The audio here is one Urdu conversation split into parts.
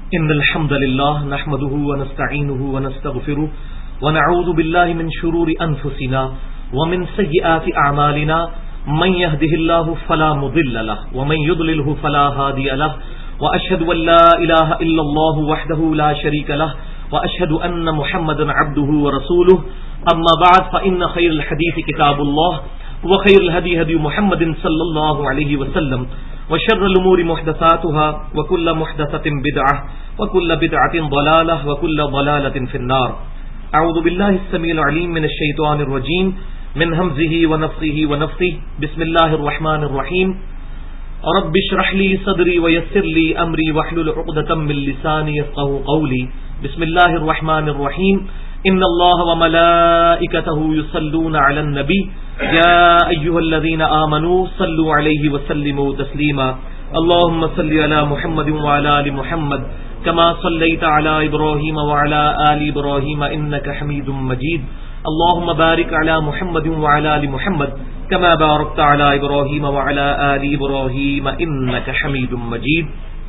إن الحمد لله نحمده ونستعينه ونستغفره ونعوذ بالله من شرور أنفسنا ومن سيئات أعمالنا من يهده الله فلا مضل له ومن يضلله فلا هادي له وأشهد أن لا إله إلا الله وحده لا شريك له وأشهد أن محمدا عبده ورسوله أما بعد فإن خير الحديث كتاب الله وخير الهدي هدي محمد صلى الله عليه وسلم وشر الأمور محدثاتها وكل محدثة بدعة وكل بدعة ضلالة وكل ضلالة في النار. أعوذ بالله السميع العليم من الشيطان الرجيم من همزه ونفثه ونفثه. بسم الله الرحمن الرحيم. رب اشرح لي صدري ويسر لي أمري واحلل عقدة من لساني يفقهوا قولي. بسم الله الرحمن الرحيم. إن الله وملائكته يصلون على النبي يا أيها الذين آمنوا صلوا عليه وسلموا تسليما. اللهم صل على محمد وعلى آل محمد كما صليت على إبراهيم وعلى آل إبراهيم إنك حميد مجيد. اللهم بارك على محمد وعلى آل محمد كما باركت على إبراهيم وعلى آل إبراهيم إنك حميد مجيد.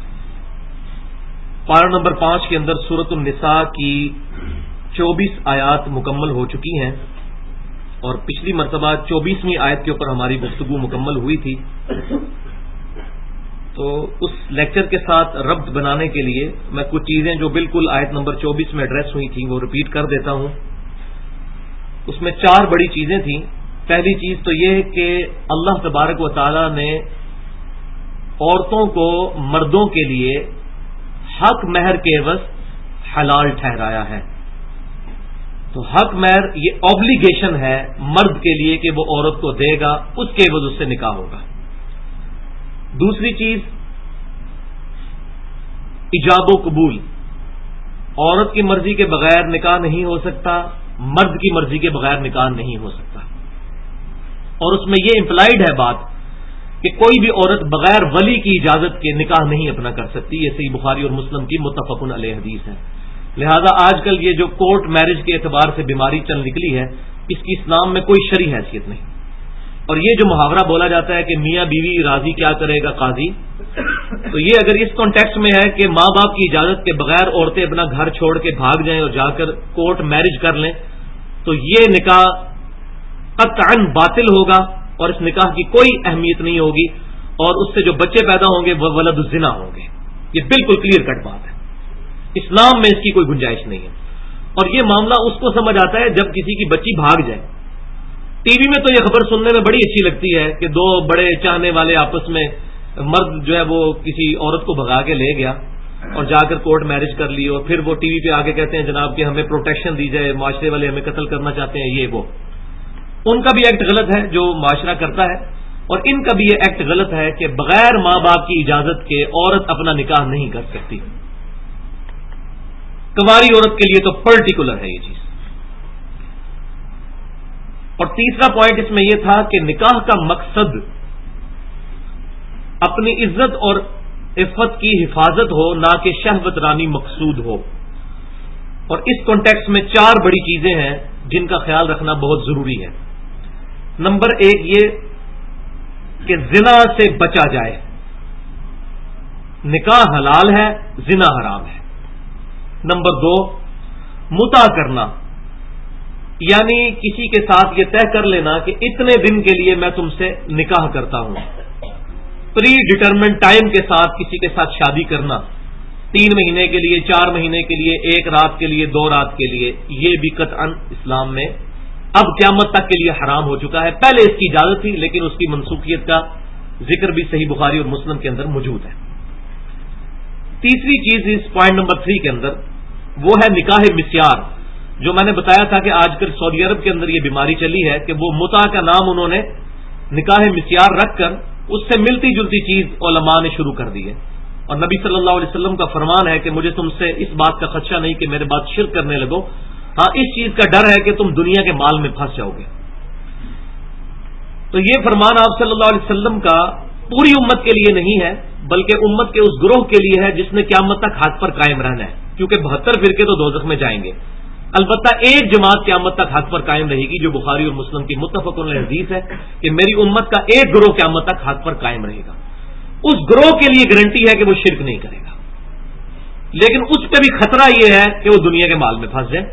پارہ نمبر 5 کے اندر سورۃ النساء کی 24 آیات مکمل ہو چکی ہیں اور پچھلی مرتبہ 24ویں آیت کے اوپر ہماری گفتگو مکمل ہوئی تھی. تو اس لیکچر کے ساتھ ربط بنانے کے لیے میں کچھ چیزیں جو بالکل آیت نمبر 24 میں ایڈریس ہوئی تھیں وہ ریپیٹ کر دیتا ہوں. اس میں 4 بڑی چیزیں تھیں. پہلی چیز تو یہ کہ اللہ تبارک و تعالی نے عورتوں کو مردوں کے لیے حق مہر کے عوض حلال ٹھہرایا ہے. تو حق مہر یہ اوبلیگیشن ہے مرد کے لیے کہ وہ عورت کو دے گا، اس کے عوض اس سے نکاح ہوگا. دوسری چیز ایجاب و قبول. عورت کی مرضی کے بغیر نکاح نہیں ہو سکتا، مرد کی مرضی کے بغیر نکاح نہیں ہو سکتا. اور اس میں یہ امپلائیڈ ہے بات کہ کوئی بھی عورت بغیر ولی کی اجازت کے نکاح نہیں اپنا کر سکتی. یہ صحیح بخاری اور مسلم کی متفق علیہ حدیث ہے. لہذا آج کل یہ جو کورٹ میرج کے اعتبار سے بیماری چل نکلی ہے، اس کی اسلام میں کوئی شرعی حیثیت نہیں. اور یہ جو محاورہ بولا جاتا ہے کہ میاں بیوی راضی کیا کرے گا قاضی، تو یہ اگر اس کانٹیکسٹ میں ہے کہ ماں باپ کی اجازت کے بغیر عورتیں اپنا گھر چھوڑ کے بھاگ جائیں اور جا کر کورٹ میرج کر لیں، تو یہ نکاح قطعاً باطل ہوگا اور اس نکاح کی کوئی اہمیت نہیں ہوگی، اور اس سے جو بچے پیدا ہوں گے وہ ولد الزنا ہوں گے. یہ بالکل کلیئر کٹ بات ہے. اسلام میں اس کی کوئی گنجائش نہیں ہے. اور یہ معاملہ اس کو سمجھ آتا ہے جب کسی کی بچی بھاگ جائے. ٹی وی میں تو یہ خبر سننے میں بڑی اچھی لگتی ہے کہ 2 بڑے چاہنے والے آپس میں، مرد جو ہے وہ کسی عورت کو بھگا کے لے گیا اور جا کر کورٹ میرج کر لی، اور پھر وہ ٹی وی پہ آ کے کہتے ہیں جناب کہ ہمیں پروٹیکشن دی جائے، معاشرے والے ہمیں قتل کرنا چاہتے ہیں. یہ وہ ان کا بھی ایکٹ غلط ہے جو معاشرہ کرتا ہے، اور ان کا بھی یہ ایکٹ غلط ہے کہ بغیر ماں باپ کی اجازت کے عورت اپنا نکاح نہیں کر سکتی. کنواری عورت کے لیے تو پرٹیکولر ہے یہ چیز. اور تیسرا پوائنٹ اس میں یہ تھا کہ نکاح کا مقصد اپنی عزت اور عفت کی حفاظت ہو، نہ کہ شہوت رانی مقصود ہو. اور اس کانٹیکسٹ میں 4 بڑی چیزیں ہیں جن کا خیال رکھنا بہت ضروری ہے. نمبر 1 یہ کہ زنا سے بچا جائے. نکاح حلال ہے، زنا حرام ہے. نمبر 2 متع کرنا، یعنی کسی کے ساتھ یہ طے کر لینا کہ اتنے دن کے لیے میں تم سے نکاح کرتا ہوں. پری ڈٹرمنٹ ٹائم کے ساتھ کسی کے ساتھ شادی کرنا، 3 مہینے کے لیے، 4 مہینے کے لیے، 1 رات کے لیے، 2 رات کے لیے، یہ بھی قطعاً اسلام میں اب قیامت تک کے لیے حرام ہو چکا ہے. پہلے اس کی اجازت تھی لیکن اس کی منسوخیت کا ذکر بھی صحیح بخاری اور مسلم کے اندر موجود ہے. تیسری چیز اس پوائنٹ نمبر 3 کے اندر وہ ہے نکاح مسیار، جو میں نے بتایا تھا کہ آج کل سعودی عرب کے اندر یہ بیماری چلی ہے کہ وہ متع کا نام انہوں نے نکاح مسیار رکھ کر اس سے ملتی جلتی چیز علماء نے شروع کر دی ہے. اور نبی صلی اللہ علیہ وسلم کا فرمان ہے کہ مجھے تم سے اس بات کا خدشہ نہیں کہ میرے بعد شرک کرنے لگو، ہاں اس چیز کا ڈر ہے کہ تم دنیا کے مال میں پھنس جاؤ گے. تو یہ فرمان آپ صلی اللہ علیہ وسلم کا پوری امت کے لیے نہیں ہے، بلکہ امت کے اس گروہ کے لیے ہے جس نے قیامت تک حق پر قائم رہنا ہے، کیونکہ 72 فرقے تو دوزخ میں جائیں گے. البتہ ایک جماعت قیامت تک حق پر قائم رہے گی، جو بخاری اور مسلم کی متفق علیہ حدیث ہے کہ میری امت کا ایک گروہ قیامت تک حق پر قائم رہے گا. اس گروہ کے لیے گارنٹی ہے کہ وہ شرک نہیں کرے گا. لیکن اس پہ بھی خطرہ یہ ہے کہ وہ دنیا کے مال میں پھنس جائے.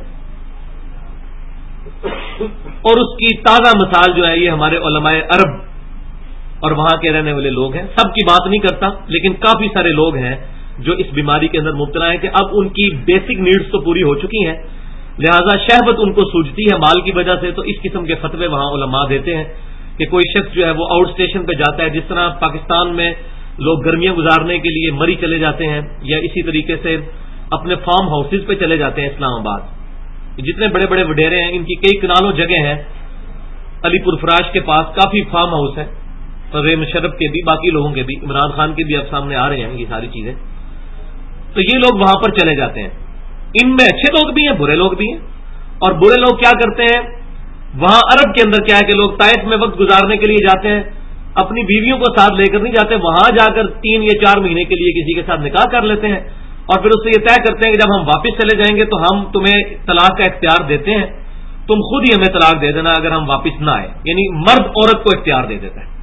اور اس کی تازہ مثال جو ہے یہ ہمارے علماء عرب اور وہاں کے رہنے والے لوگ ہیں. سب کی بات نہیں کرتا لیکن کافی سارے لوگ ہیں جو اس بیماری کے اندر مبتلا ہیں کہ اب ان کی بیسک نیڈز تو پوری ہو چکی ہیں, لہذا شہوت ان کو سوجتی ہے مال کی وجہ سے. تو اس قسم کے فتوے وہاں علماء دیتے ہیں کہ کوئی شخص جو ہے وہ آؤٹ اسٹیشن پہ جاتا ہے, جس طرح پاکستان میں لوگ گرمیاں گزارنے کے لیے مری چلے جاتے ہیں یا اسی طریقے سے اپنے فارم ہاؤسز پہ چلے جاتے ہیں. اسلام آباد جتنے بڑے بڑے وڈیرے ہیں ان کی کئی کنالوں جگہ ہیں, علی پور فراش کے پاس کافی فارم ہاؤس ہیں, پرویز مشرف کے بھی, باقی لوگوں کے بھی, عمران خان کے بھی اب سامنے آ رہے ہیں یہ ساری چیزیں. تو یہ لوگ وہاں پر چلے جاتے ہیں. ان میں اچھے لوگ بھی ہیں, برے لوگ بھی ہیں. اور برے لوگ کیا کرتے ہیں, وہاں عرب کے اندر کیا ہے کہ لوگ طائف میں وقت گزارنے کے لیے جاتے ہیں, اپنی بیویوں کو ساتھ لے کر نہیں جاتے, وہاں جا کر 3 یا 4 مہینے کے لیے کسی کے ساتھ نکاح کر لیتے ہیں اور پھر اس سے یہ طے کرتے ہیں کہ جب ہم واپس چلے جائیں گے تو ہم تمہیں طلاق کا اختیار دیتے ہیں, تم خود ہی ہمیں طلاق دے دینا اگر ہم واپس نہ آئے. یعنی مرد عورت کو اختیار دے دیتا ہے.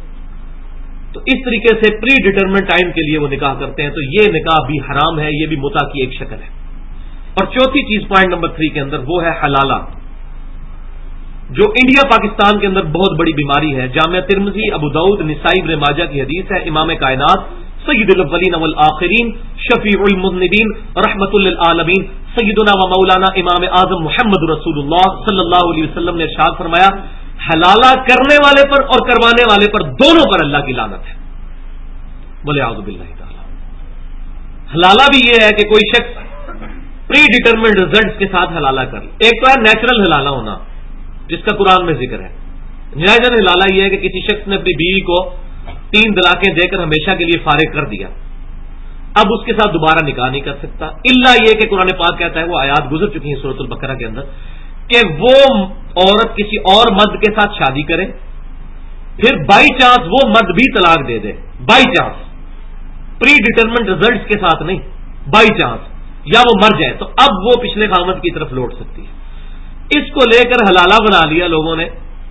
تو اس طریقے سے پری ڈیٹرمنٹ ٹائم کے لیے وہ نکاح کرتے ہیں. تو یہ نکاح بھی حرام ہے, یہ بھی متع کی ایک شکل ہے. اور چوتھی چیز پوائنٹ نمبر 3 کے اندر وہ ہے حلالہ, جو انڈیا پاکستان کے اندر بہت بڑی بیماری ہے. جامعہ ترمذی, ابو داؤد, نسائی, ابن ماجہ کی حدیث ہے. امام کائنات سید الاولین والآخرین شفیع المذنبین رحمت للعالمین سیدنا و مولانا امام اعظم محمد رسول اللہ صلی اللہ علیہ وسلم نے ارشاد فرمایا, حلالہ کرنے والے پر اور کروانے والے پر دونوں پر اللہ کی لعنت ہے. بولے اعوذ باللہ تعالی. حلالہ بھی یہ ہے کہ کوئی شخص پری ڈیٹرمنٹ ریزلٹس کے ساتھ حلالہ کر لے. ایک تو ہے نیچرل حلالہ ہونا جس کا قرآن میں ذکر ہے. نیچرل حلالہ یہ ہے کہ کسی شخص نے اپنی بیوی کو 3 طلاقیں دے کر ہمیشہ کے لیے فارغ کر دیا, اب اس کے ساتھ دوبارہ نکاح نہیں کر سکتا, الا یہ کہ قرآن پاک کہتا ہے, وہ آیات گزر چکی ہیں سورۃ البقرہ کے اندر, کہ وہ عورت کسی اور مرد کے ساتھ شادی کرے, پھر بائی چانس وہ مرد بھی طلاق دے دے, بائی چانس, پری ڈیٹرمنٹ ریزلٹس کے ساتھ نہیں, بائی چانس, یا وہ مر جائے, تو اب وہ پچھلے خامد کی طرف لوٹ سکتی ہے. اس کو لے کر حلالہ بنا لیا لوگوں نے,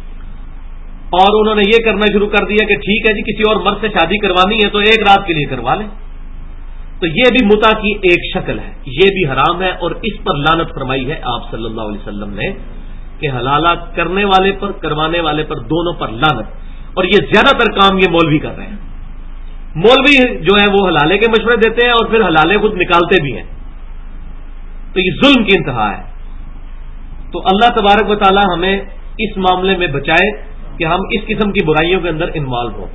اور انہوں نے یہ کرنا شروع کر دیا کہ ٹھیک ہے جی کسی اور مرد سے شادی کروانی ہے تو ایک رات کے لیے کروا لیں. تو یہ بھی متع کی ایک شکل ہے, یہ بھی حرام ہے, اور اس پر لعنت فرمائی ہے آپ صلی اللہ علیہ وسلم نے کہ حلالہ کرنے والے پر کروانے والے پر دونوں پر لعنت. اور یہ زیادہ تر کام یہ مولوی کر رہے ہیں. مولوی جو ہے وہ حلالے کے مشورے دیتے ہیں اور پھر حلالے خود نکالتے بھی ہیں. تو یہ ظلم کی انتہا ہے. تو اللہ تبارک و تعالی ہمیں اس معاملے میں بچائے کہ ہم اس قسم کی برائیوں کے اندر انوالو ہوں.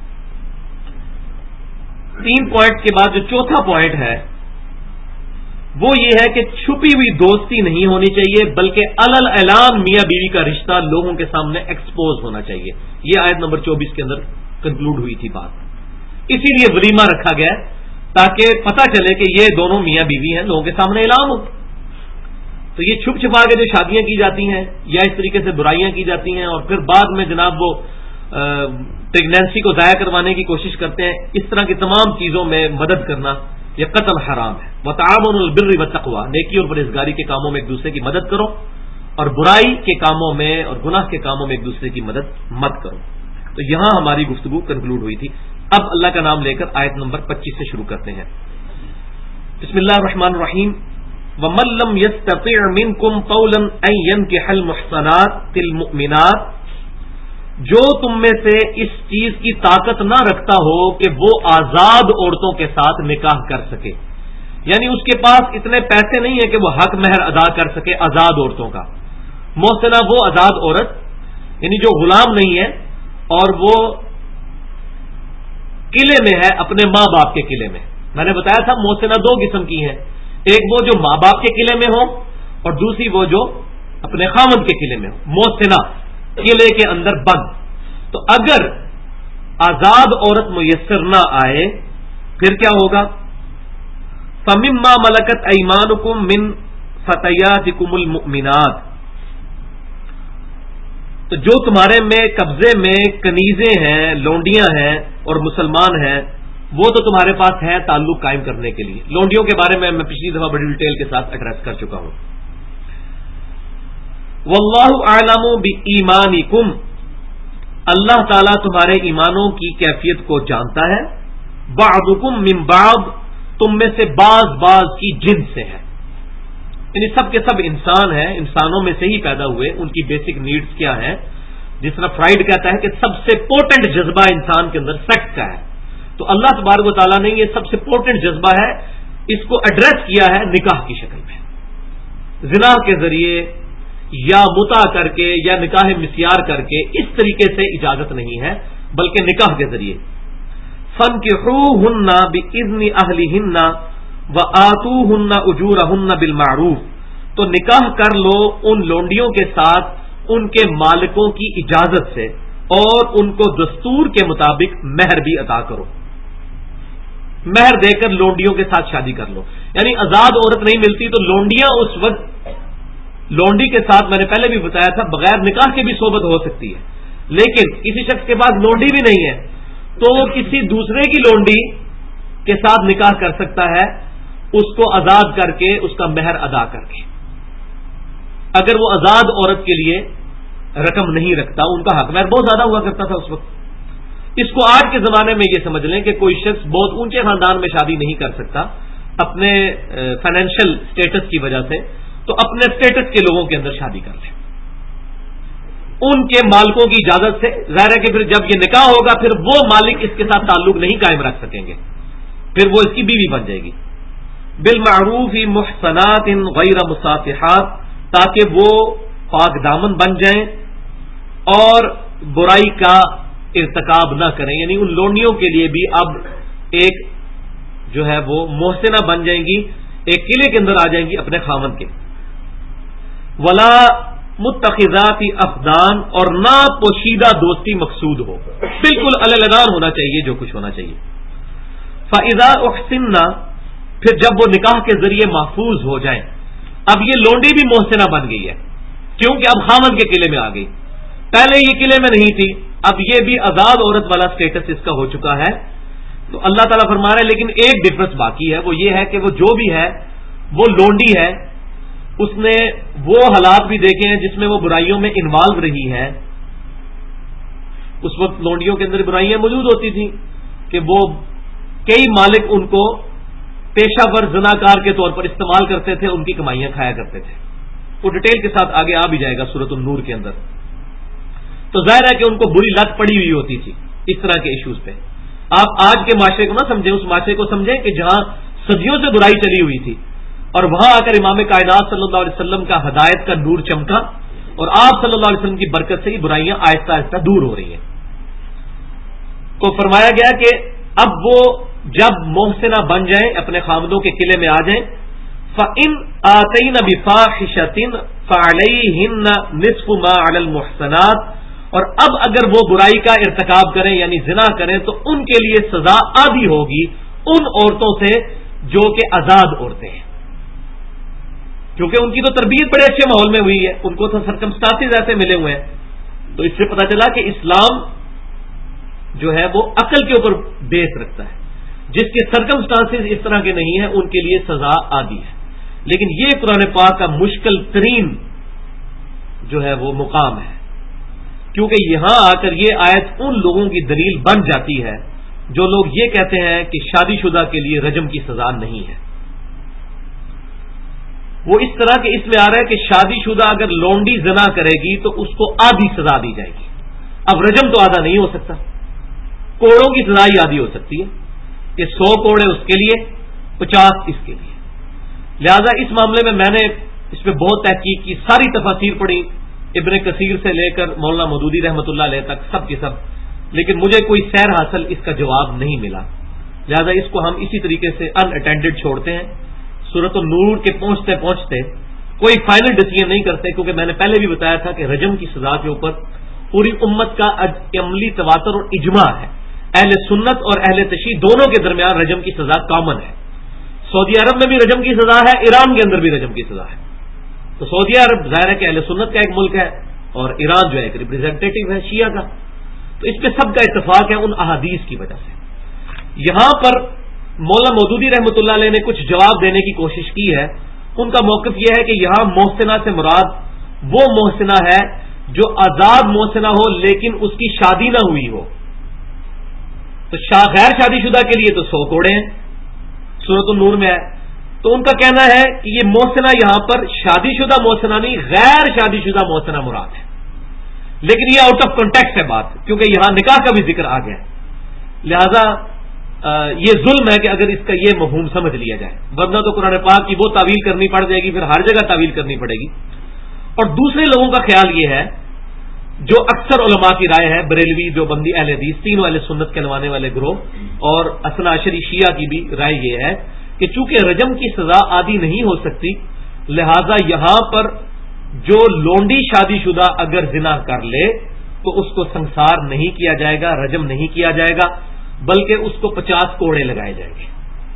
3 پوائنٹ کے بعد جو چوتھا پوائنٹ ہے وہ یہ ہے کہ چھپی ہوئی دوستی نہیں ہونی چاہیے, بلکہ علل اعلان میاں بیوی کا رشتہ لوگوں کے سامنے ایکسپوز ہونا چاہیے. یہ آیت نمبر 24 کے اندر کنکلوڈ ہوئی تھی بات. اسی لیے ولیمہ رکھا گیا تاکہ پتہ چلے کہ یہ دونوں میاں بیوی ہیں, لوگوں کے سامنے اعلان ہو. تو یہ چھپ چھپا کے جو شادیاں کی جاتی ہیں یا اس طریقے سے برائیاں کی جاتی ہیں اور پھر بعد میں جناب وہ پریگنینسی کو ضائع کروانے کی کوشش کرتے ہیں, اس طرح کی تمام چیزوں میں مدد کرنا یہ قطعا حرام ہے. وتعاونوا البر والتقوى, نیکی اور پرہیزگاری کے کاموں میں ایک دوسرے کی مدد کرو اور برائی کے کاموں میں اور گناہ کے کاموں میں ایک دوسرے کی مدد مت کرو. تو یہاں ہماری گفتگو کنکلوڈ ہوئی تھی. اب اللہ کا نام لے کر آیت نمبر 25 سے شروع کرتے ہیں. بسم اللہ الرحمن الرحیم. وَمَن لَّمْ يَسْتَطِعْ مِنكُمْ طَوْلًا أَن يَنكِحَ الْمُحْصَنَاتِ الْمُؤْمِنَاتِ, جو تم میں سے اس چیز کی طاقت نہ رکھتا ہو کہ وہ آزاد عورتوں کے ساتھ نکاح کر سکے, یعنی اس کے پاس اتنے پیسے نہیں ہیں کہ وہ حق مہر ادا کر سکے آزاد عورتوں کا. محسنہ وہ آزاد عورت یعنی جو غلام نہیں ہے اور وہ قلعے میں ہے, اپنے ماں باپ کے قلعے میں. میں نے بتایا تھا محسنہ 2 قسم کی ہیں, ایک وہ جو ماں باپ کے قلعے میں ہو اور دوسری وہ جو اپنے خاوند کے قلعے میں ہو. محسنہ قلعے کے اندر بند. تو اگر آزاد عورت میسر نہ آئے پھر کیا ہوگا؟ فَمِمَّا مَلَكَتْ أَيْمَانُكُمْ مِنْ فَتَيَاتِكُمُ الْمُؤْمِنَاتِ, تو جو تمہارے میں قبضے میں کنیزیں ہیں, لونڈیاں ہیں اور مسلمان ہیں, وہ تو تمہارے پاس ہے تعلق قائم کرنے کے لیے. لونڈیوں کے بارے میں پچھلی دفعہ بڑی ڈیٹیل کے ساتھ ایڈریس کر چکا ہوں. واللہ اعلم بایمانکم, اللہ تعالیٰ تمہارے ایمانوں کی کیفیت کو جانتا ہے. بعضکم من بعض, تم میں سے بعض کی جنس سے ہے، یعنی سب کے سب انسان ہیں، انسانوں میں سے ہی پیدا ہوئے، ان کی بیسک نیڈز کیا ہیں؟ جس طرح فرائیڈ کہتا ہے کہ سب سے پورٹنٹ جذبہ انسان کے اندر سیکس کا ہے، تو اللہ تبارک و تعالیٰ نے یہ سب سے پورٹنٹ جذبہ ہے، اس کو ایڈریس کیا ہے نکاح کی شکل میں، زنا کے ذریعے یا متع کر کے یا نکاح مسیار کر کے اس طریقے سے اجازت نہیں ہے، بلکہ نکاح کے ذریعے فَانْكِحُوهُنَّ بِإِذْنِ أَهْلِهِنَّ وَآتُوهُنَّ أُجُورَهُنَّ بِالْمَعْرُوفِ، تو نکاح کر لو ان لونڈیوں کے ساتھ ان کے مالکوں کی اجازت سے، اور ان کو دستور کے مطابق مہر بھی عطا کرو، مہر دے کر لونڈیوں کے ساتھ شادی کر لو، یعنی آزاد عورت نہیں ملتی تو لونڈیاں اس وقت، لونڈی کے ساتھ میں نے پہلے بھی بتایا تھا بغیر نکاح کے بھی صحبت ہو سکتی ہے، لیکن کسی شخص کے پاس لونڈی بھی نہیں ہے تو وہ کسی دوسرے کی لونڈی کے ساتھ نکاح کر سکتا ہے، اس کو آزاد کر کے اس کا مہر ادا کر کے، اگر وہ آزاد عورت کے لیے رقم نہیں رکھتا، ان کا حق مہر بہت زیادہ ہوا کرتا تھا اس وقت۔ اس کو آج کے زمانے میں یہ سمجھ لیں کہ کوئی شخص بہت اونچے خاندان میں شادی نہیں کر سکتا اپنے فائنینشیل سٹیٹس کی وجہ سے، تو اپنے سٹیٹس کے لوگوں کے اندر شادی کر لیں ان کے مالکوں کی اجازت سے، ظاہر ہے کہ پھر جب یہ نکاح ہوگا پھر وہ مالک اس کے ساتھ تعلق نہیں قائم رکھ سکیں گے، پھر وہ اس کی بیوی بن جائے گی۔ بالمعروف محصنات غیر مصافحات، تاکہ وہ پاک دامن بن جائیں اور برائی کا ارتکاب نہ کریں، یعنی ان لونڈیوں کے لیے بھی اب ایک جو ہے وہ محسنہ بن جائیں گی، ایک قلعے کے اندر آ جائیں گی اپنے خاوند کے۔ ولا متخذات اخدان، اور نہ پوشیدہ دوستی مقصود ہو، بالکل علنان ہونا چاہیے جو کچھ ہونا چاہیے۔ فاذا احسننا، پھر جب وہ نکاح کے ذریعے محفوظ ہو جائیں، اب یہ لونڈی بھی محسنہ بن گئی ہے کیونکہ اب خاوند کے قلعے میں آ گئی، پہلے یہ قلعے میں نہیں تھی، اب یہ بھی آزاد عورت والا سٹیٹس اس کا ہو چکا ہے۔ تو اللہ تعالیٰ فرما رہے ہیں لیکن ایک ڈفرنس باقی ہے، وہ یہ ہے کہ وہ جو بھی ہے وہ لونڈی ہے، اس نے وہ حالات بھی دیکھے ہیں جس میں وہ برائیوں میں انوالو رہی ہے۔ اس وقت لونڈیوں کے اندر برائیاں موجود ہوتی تھیں کہ وہ کئی مالک ان کو پیشہ ور زناکار کے طور پر استعمال کرتے تھے، ان کی کمائیاں کھایا کرتے تھے، وہ ڈیٹیل کے ساتھ آگے آ بھی جائے گا سورۃ النور کے اندر۔ تو ظاہر ہے کہ ان کو بری لت پڑی ہوئی ہوتی تھی اس طرح کے ایشوز پہ۔ آپ آج کے معاشرے کو نہ سمجھیں، اس معاشرے کو سمجھیں کہ جہاں صدیوں سے برائی چلی ہوئی تھی اور وہاں آ کر امام کائنات صلی اللہ علیہ وسلم کا ہدایت کا نور چمکا اور آپ صلی اللہ علیہ وسلم کی برکت سے یہ برائیاں آہستہ آہستہ دور ہو رہی ہیں۔ تو فرمایا گیا کہ اب وہ جب محسنہ بن جائیں، اپنے خامدوں کے قلعے میں آ جائیں، فَإِنْ آتَيْنَ بِفَاحِشَةٍ فَعَلَيْهِنَّ نِصْفُ مَا عَلَى الْمُحْصَنَاتِ، اور اب اگر وہ برائی کا ارتکاب کریں یعنی زنا کریں تو ان کے لیے سزا آدھی ہوگی ان عورتوں سے جو کہ آزاد عورتیں ہیں، کیونکہ ان کی تو تربیت بڑے اچھے ماحول میں ہوئی ہے، ان کو تو سرکمسٹانسز ایسے ملے ہوئے ہیں۔ تو اس سے پتہ چلا کہ اسلام جو ہے وہ عقل کے اوپر بیس رکھتا ہے، جس کے سرکمسٹانسز اس طرح کے نہیں ہیں ان کے لیے سزا آدھی ہے۔ لیکن یہ قرآن پاک کا مشکل ترین جو ہے وہ مقام ہے، کیونکہ یہاں آ کر یہ آیت ان لوگوں کی دلیل بن جاتی ہے جو لوگ یہ کہتے ہیں کہ شادی شدہ کے لیے رجم کی سزا نہیں ہے۔ وہ اس طرح کہ اس میں آ رہا ہے کہ شادی شدہ اگر لونڈی زنا کرے گی تو اس کو آدھی سزا دی جائے گی۔ اب رجم تو آدھا نہیں ہو سکتا، کوڑوں کی سزا ہی آدھی ہو سکتی ہے کہ 100 کوڑے اس کے لیے، 50 اس کے لیے۔ لہذا اس معاملے میں نے اس پہ بہت تحقیق کی، ساری تفاسیر پڑھی، ابن کثیر سے لے کر مولانا مودودی رحمۃ اللہ علیہ تک سب کے سب، لیکن مجھے کوئی سیر حاصل اس کا جواب نہیں ملا، لہذا اس کو ہم اسی طریقے سے ان اٹینڈڈ چھوڑتے ہیں۔ سورۃ النور کے پہنچتے پہنچتے کوئی فائنل ڈیسیژن نہیں کرتے، کیونکہ میں نے پہلے بھی بتایا تھا کہ رجم کی سزا کے اوپر پوری امت کا عملی تواتر اور اجماع ہے، اہل سنت اور اہل تشیع دونوں کے درمیان رجم کی سزا کامن ہے۔ سعودی عرب میں بھی رجم کی سزا ہے، ایران کے اندر بھی رجم کی سزا ہے۔ تو سعودی عرب ظاہر ہے کہ اہل سنت کا ایک ملک ہے اور ایران جو ہے ایک ریپرزینٹیٹو ہے شیعہ کا، تو اس پہ سب کا اتفاق ہے ان احادیث کی وجہ سے۔ یہاں پر مولانا مودودی رحمۃ اللہ علیہ نے کچھ جواب دینے کی کوشش کی ہے، ان کا موقف یہ ہے کہ یہاں محسنہ سے مراد وہ محسنہ ہے جو آزاد محسنہ ہو لیکن اس کی شادی نہ ہوئی ہو۔ تو غیر شادی شدہ کے لیے تو 100 کوڑے ہیں، سورۃ النور میں ہے. تو ان کا کہنا ہے کہ یہ محسنہ یہاں پر شادی شدہ محسنہ نہیں، غیر شادی شدہ محسنہ مراد ہے. لیکن یہ آؤٹ آف کانٹیکسٹ ہے بات، کیونکہ یہاں نکاح کا بھی ذکر آ گیا ہے. لہذا یہ ظلم ہے کہ اگر اس کا یہ مفہوم سمجھ لیا جائے، ورنہ تو قرآن پاک کی وہ تعویل کرنی پڑ جائے گی، پھر ہر جگہ تعویل کرنی پڑے گی. اور دوسرے لوگوں کا خیال یہ ہے، جو اکثر علماء کی رائے ہے، بریلوی، دیوبندی، اہل حدیث، تینوں اہل سنت کہلوانے والے گروہ، اور اثنا عشری شیعہ کی بھی رائے یہ ہے کہ چونکہ رجم کی سزا عادی نہیں ہو سکتی، لہذا یہاں پر جو لونڈی شادی شدہ اگر زنا کر لے تو اس کو سنسار نہیں کیا جائے گا، رجم نہیں کیا جائے گا، بلکہ اس کو 50 کوڑے لگائے جائیں گے.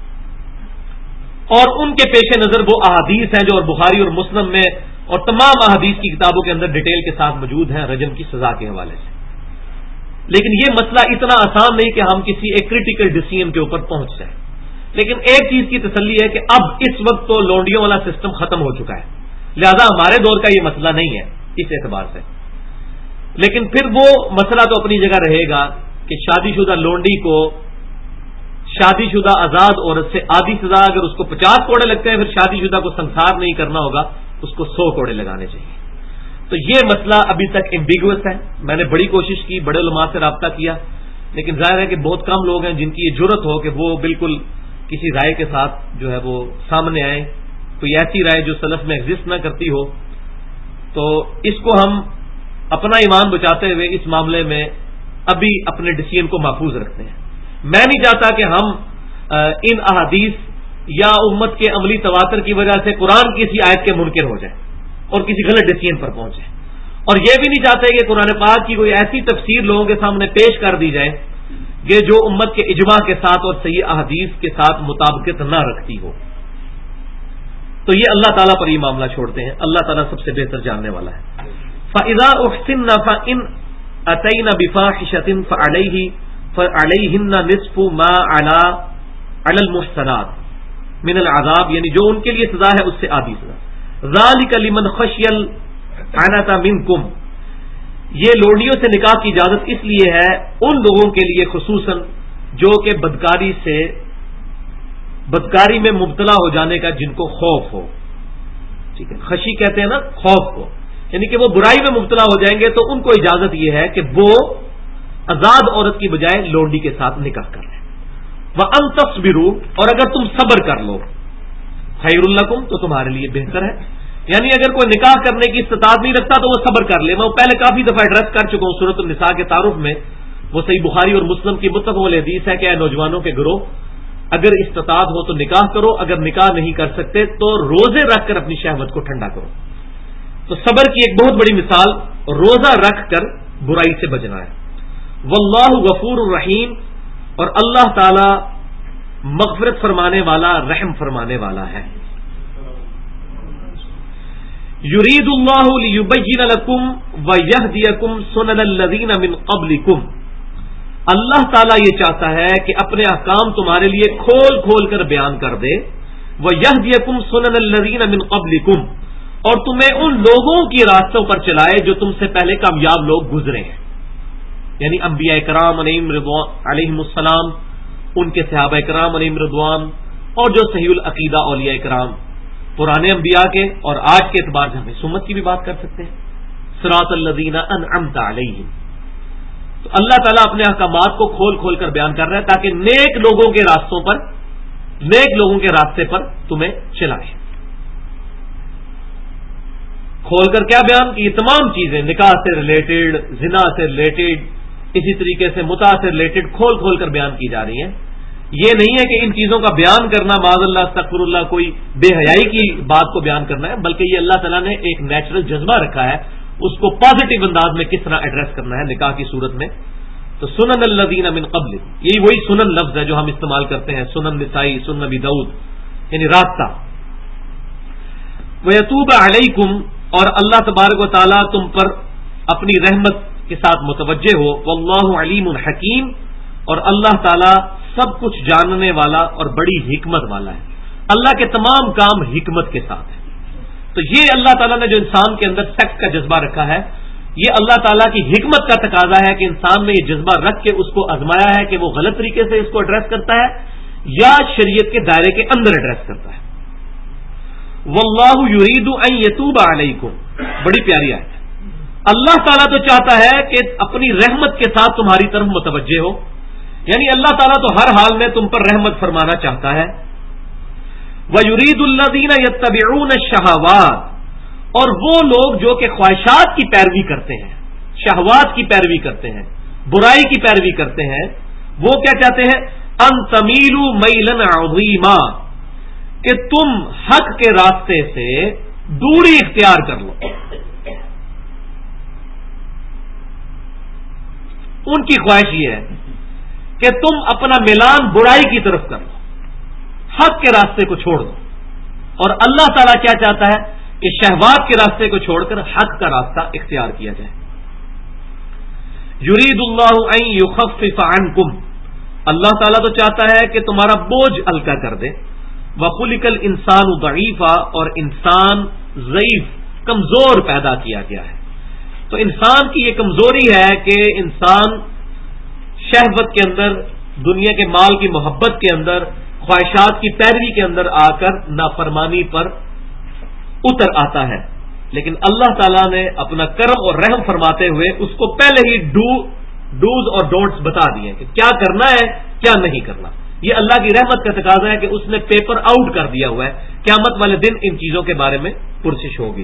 اور ان کے پیش نظر وہ احادیث ہیں جو اور بخاری اور مسلم میں اور تمام احادیث کی کتابوں کے اندر ڈیٹیل کے ساتھ موجود ہیں رجم کی سزا کے حوالے سے. لیکن یہ مسئلہ اتنا آسان نہیں کہ ہم کسی ایک کریٹیکل ڈیسیژن کے اوپر پہنچ جائیں. لیکن ایک چیز کی تسلی ہے کہ اب اس وقت تو لونڈیوں والا سسٹم ختم ہو چکا ہے، لہذا ہمارے دور کا یہ مسئلہ نہیں ہے اس اعتبار سے. لیکن پھر وہ مسئلہ تو اپنی جگہ رہے گا کہ شادی شدہ لونڈی کو شادی شدہ آزاد عورت سے آدھی سزا، اگر اس کو 50 کوڑے لگتے ہیں، پھر شادی شدہ کو سنسار نہیں کرنا ہوگا، اس کو 100 کوڑے لگانے چاہیے. تو یہ مسئلہ ابھی تک ایمبیگوس ہے. میں نے بڑی کوشش کی، بڑے علماء سے رابطہ کیا، لیکن ظاہر ہے کہ بہت کم لوگ ہیں جن کی یہ جرت ہو کہ وہ بالکل کسی رائے کے ساتھ جو ہے وہ سامنے آئے، کوئی ایسی رائے جو سلف میں ایگزسٹ نہ کرتی ہو. تو اس کو ہم اپنا ایمان بچاتے ہوئے اس معاملے میں ابھی اپنے ڈیسیژن کو محفوظ رکھتے ہیں. میں نہیں چاہتا کہ ہم ان احادیث یا امت کے عملی تواتر کی وجہ سے قرآن کی کسی آیت کے منکر ہو جائیں اور کسی غلط ڈیسیژن پر پہنچے، اور یہ بھی نہیں چاہتے کہ قرآن پاک کی کوئی ایسی تفسیر لوگوں کے سامنے پیش کر دی جائے کہ جو امت کے اجماع کے ساتھ اور صحیح احادیث کے ساتھ مطابقت نہ رکھتی ہو. تو یہ اللہ تعالیٰ پر یہ معاملہ چھوڑتے ہیں، اللہ تعالیٰ سب سے بہتر جاننے والا ہے. فَإِذَا أُحْسِنَّ فَإِنْ أَتَيْنَ بِفَاحِشَةٍ فَعَلَيْهِنَّ نِصْفُ مَا عَلَى الْمُحْصَنَاتِ مِنَ الْعَذَابِ، یعنی جو ان کے لیے سزا ہے اس سے آدھی سزا. ذَلِكَ لِمَنْ خَشِيَ الْعَنَتَ مِنْكُمْ، یہ لونڈیوں سے نکاح کی اجازت اس لیے ہے ان لوگوں کے لیے خصوصاً جو کہ بدکاری میں مبتلا ہو جانے کا جن کو خوف ہو. ٹھیک ہے، خشی کہتے ہیں نا خوف کو، یعنی کہ وہ برائی میں مبتلا ہو جائیں گے تو ان کو اجازت یہ ہے کہ وہ آزاد عورت کی بجائے لونڈی کے ساتھ نکاح کر لیں. وَأَن تَصْبِرُوا، اور اگر تم صبر کر لو، خیر لکم، تو تمہارے لیے بہتر ہے. یعنی اگر کوئی نکاح کرنے کی استطاعت نہیں رکھتا تو وہ صبر کر لے. میں پہلے کافی دفعہ ایڈریس کر چکا ہوں سورۃ النساء کے تعارف میں، وہ صحیح بخاری اور مسلم کی متفق علیہ حدیث ہے کہ اے نوجوانوں کے گروہ، اگر استطاعت ہو تو نکاح کرو، اگر نکاح نہیں کر سکتے تو روزے رکھ کر اپنی شہوت کو ٹھنڈا کرو. تو صبر کی ایک بہت بڑی مثال روزہ رکھ کر برائی سے بچنا ہے. واللہ غفور الرحیم، اور اللہ تعالی مغفرت فرمانے والا، رحم فرمانے والا ہے. یرید اللہ لیبین لکم ویہدیکم سنن الذین من قبلکم، اللہ تعالیٰ یہ چاہتا ہے کہ اپنے احکام تمہارے لیے کھول کھول کر بیان کر دے. ویہدیکم سنن الذین من قبلکم، اور تمہیں ان لوگوں کی راستوں پر چلائے جو تم سے پہلے کامیاب لوگ گزرے ہیں، یعنی انبیاء کرام علیہم السلام، ان کے صحابہ کرام علیہم رضوان، اور جو صحیح العقیدہ اولیاء کرام پرانے انبیاء کے، اور آج کے اعتبار سے ہم اس امت کی بھی بات کر سکتے ہیں، صراط الذین انعمت علیہم. تو اللہ تعالیٰ اپنے احکامات کو کھول کھول کر بیان کر رہا ہے تاکہ نیک لوگوں کے راستوں پر، نیک لوگوں کے راستے پر تمہیں چلائے. کھول کر کیا بیان کہ یہ تمام چیزیں نکاح سے ریلیٹڈ، زنا سے ریلیٹڈ، اسی طریقے سے متع سے ریلیٹڈ کھول کھول کر بیان کی جا رہی ہیں. یہ نہیں ہے کہ ان چیزوں کا بیان کرنا معاذ اللہ استغفر اللہ کوئی بے حیائی کی بات کو بیان کرنا ہے، بلکہ یہ اللہ تعالیٰ نے ایک نیچرل جذبہ رکھا ہے، اس کو پازیٹو انداز میں کس طرح ایڈریس کرنا ہے نکاح کی صورت میں. تو سنن الذین من قبل، یہی وہی سنن لفظ ہے جو ہم استعمال کرتے ہیں، سنن نسائی، سنن ابی داؤد، یعنی راستہ. وَيَتُوبَ عَلَيْكُمْ، اور اللہ تبارک و تعالیٰ تم پر اپنی رحمت کے ساتھ متوجہ ہو. واللہ علیم حکیم، اور اللہ تعالیٰ سب کچھ جاننے والا اور بڑی حکمت والا ہے. اللہ کے تمام کام حکمت کے ساتھ ہیں. تو یہ اللہ تعالیٰ نے جو انسان کے اندر سیکس کا جذبہ رکھا ہے، یہ اللہ تعالیٰ کی حکمت کا تقاضا ہے کہ انسان نے یہ جذبہ رکھ کے اس کو آزمایا ہے کہ وہ غلط طریقے سے اس کو ایڈریس کرتا ہے یا شریعت کے دائرے کے اندر ایڈریس کرتا ہے. واللہ یرید ان یتوب علیکم، بڑی پیاری آیت ہے. اللہ تعالیٰ تو چاہتا ہے کہ اپنی رحمت کے ساتھ تمہاری طرف متوجہ ہو، یعنی اللہ تعالیٰ تو ہر حال میں تم پر رحمت فرمانا چاہتا ہے. وَيُرِيدُ الَّذِينَ يَتَّبِعُونَ الشَّهَوَاتِ، اور وہ لوگ جو کہ خواہشات کی پیروی کرتے ہیں، شہوات کی پیروی کرتے ہیں، برائی کی پیروی کرتے ہیں، وہ کیا چاہتے ہیں؟ ان تمیلوا میلا عظیما، کہ تم حق کے راستے سے دوری اختیار کر لو. ان کی خواہش یہ ہے کہ تم اپنا میلان برائی کی طرف کر لو، حق کے راستے کو چھوڑ دو. اور اللہ تعالیٰ کیا چاہتا ہے کہ شہوات کے راستے کو چھوڑ کر حق کا راستہ اختیار کیا جائے. یرید اللہ ان یخفف عنکم، اللہ تعالیٰ تو چاہتا ہے کہ تمہارا بوجھ ہلکا کر دے. وخلق الانسان ضعیفا، اور انسان ضعیف کمزور پیدا کیا گیا ہے. تو انسان کی یہ کمزوری ہے کہ انسان شہوت کے اندر، دنیا کے مال کی محبت کے اندر، خواہشات کی پیروی کے اندر آ کر نافرمانی پر اتر آتا ہے. لیکن اللہ تعالیٰ نے اپنا کرم اور رحم فرماتے ہوئے اس کو پہلے ہی ڈوز اور ڈونٹس بتا دیے کہ کیا کرنا ہے کیا نہیں کرنا. یہ اللہ کی رحمت کا تقاضا ہے کہ اس نے پیپر آؤٹ کر دیا ہوا ہے. قیامت والے دن ان چیزوں کے بارے میں پرسش ہوگی.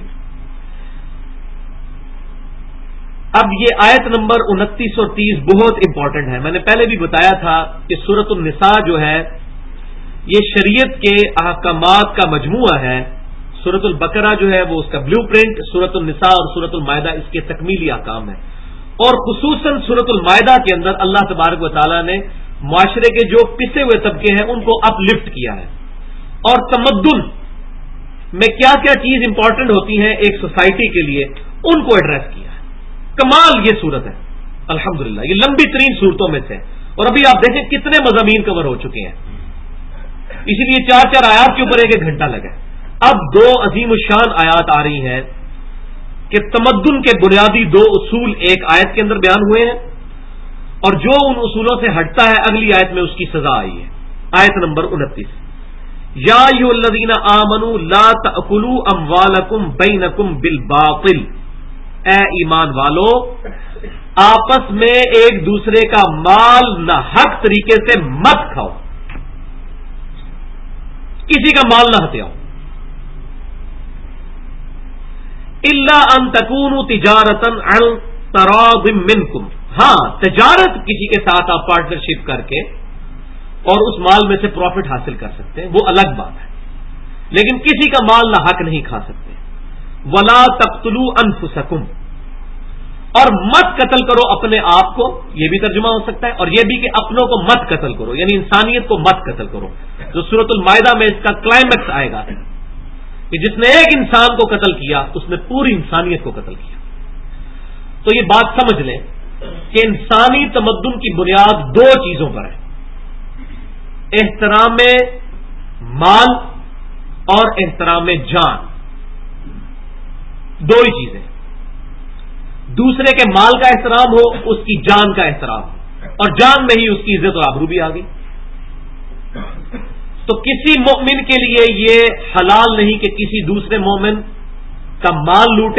اب یہ آیت نمبر 29 اور 30 بہت امپورٹنٹ ہے. میں نے پہلے بھی بتایا تھا کہ سورۃ النساء جو ہے یہ شریعت کے احکامات کا مجموعہ ہے. سورۃ البقرہ جو ہے وہ اس کا بلو پرنٹ، سورۃ النساء اور سورۃ المائدہ اس کے تکمیلی احکام ہیں. اور خصوصاً سورۃ المائدہ کے اندر اللہ تبارک و تعالیٰ نے معاشرے کے جو پسے ہوئے طبقے ہیں ان کو اپ لفٹ کیا ہے، اور تمدن میں کیا کیا چیز امپورٹنٹ ہوتی ہیں ایک سوسائٹی کے لیے ان کو ایڈریس کیا ہے. کمال یہ صورت ہے الحمدللہ، یہ لمبی ترین صورتوں میں سے. اور ابھی آپ دیکھیں کتنے مضامین کور ہو چکے ہیں، اسی لیے 4 آیات کے اوپر 1 گھنٹہ لگا. اب 2 عظیم الشان آیات آ رہی ہیں کہ تمدن کے بنیادی 2 اصول ایک آیت کے اندر بیان ہوئے ہیں، اور جو ان اصولوں سے ہٹتا ہے اگلی آیت میں اس کی سزا آئی ہے. آیت نمبر 29، یا ایھا الذین آمنوا لا تأکلوا اموالکم بینکم بالباطل، اے ایمان والو آپس میں ایک دوسرے کا مال ناحق طریقے سے مت کھاؤ، کسی کا مال نہ ہتھیاؤ. الا ان تکونوا تجارتا عن تراض منکم، ہاں تجارت کسی کے ساتھ آپ پارٹنرشپ کر کے اور اس مال میں سے پروفٹ حاصل کر سکتے ہیں، وہ الگ بات ہے، لیکن کسی کا مال نہ حق نہیں کھا سکتے. ولا تقتلوا انفسکم، اور مت قتل کرو اپنے آپ کو، یہ بھی ترجمہ ہو سکتا ہے، اور یہ بھی کہ اپنوں کو مت قتل کرو، یعنی انسانیت کو مت قتل کرو. جو سورۃ المائدہ میں اس کا کلائمیکس آئے گا کہ جس نے ایک انسان کو قتل کیا اس نے پوری انسانیت کو قتل کیا. تو یہ بات سمجھ لیں کہ انسانی تمدن کی بنیاد 2 چیزوں پر ہے، احترام مال اور احترام جان. 2 ہی چیزیں، دوسرے کے مال کا احترام ہو، اس کی جان کا احترام ہو، اور جان میں ہی اس کی عزت اور آبرو بھی آ گئی. تو کسی مومن کے لیے یہ حلال نہیں کہ کسی دوسرے مومن کا مال لوٹے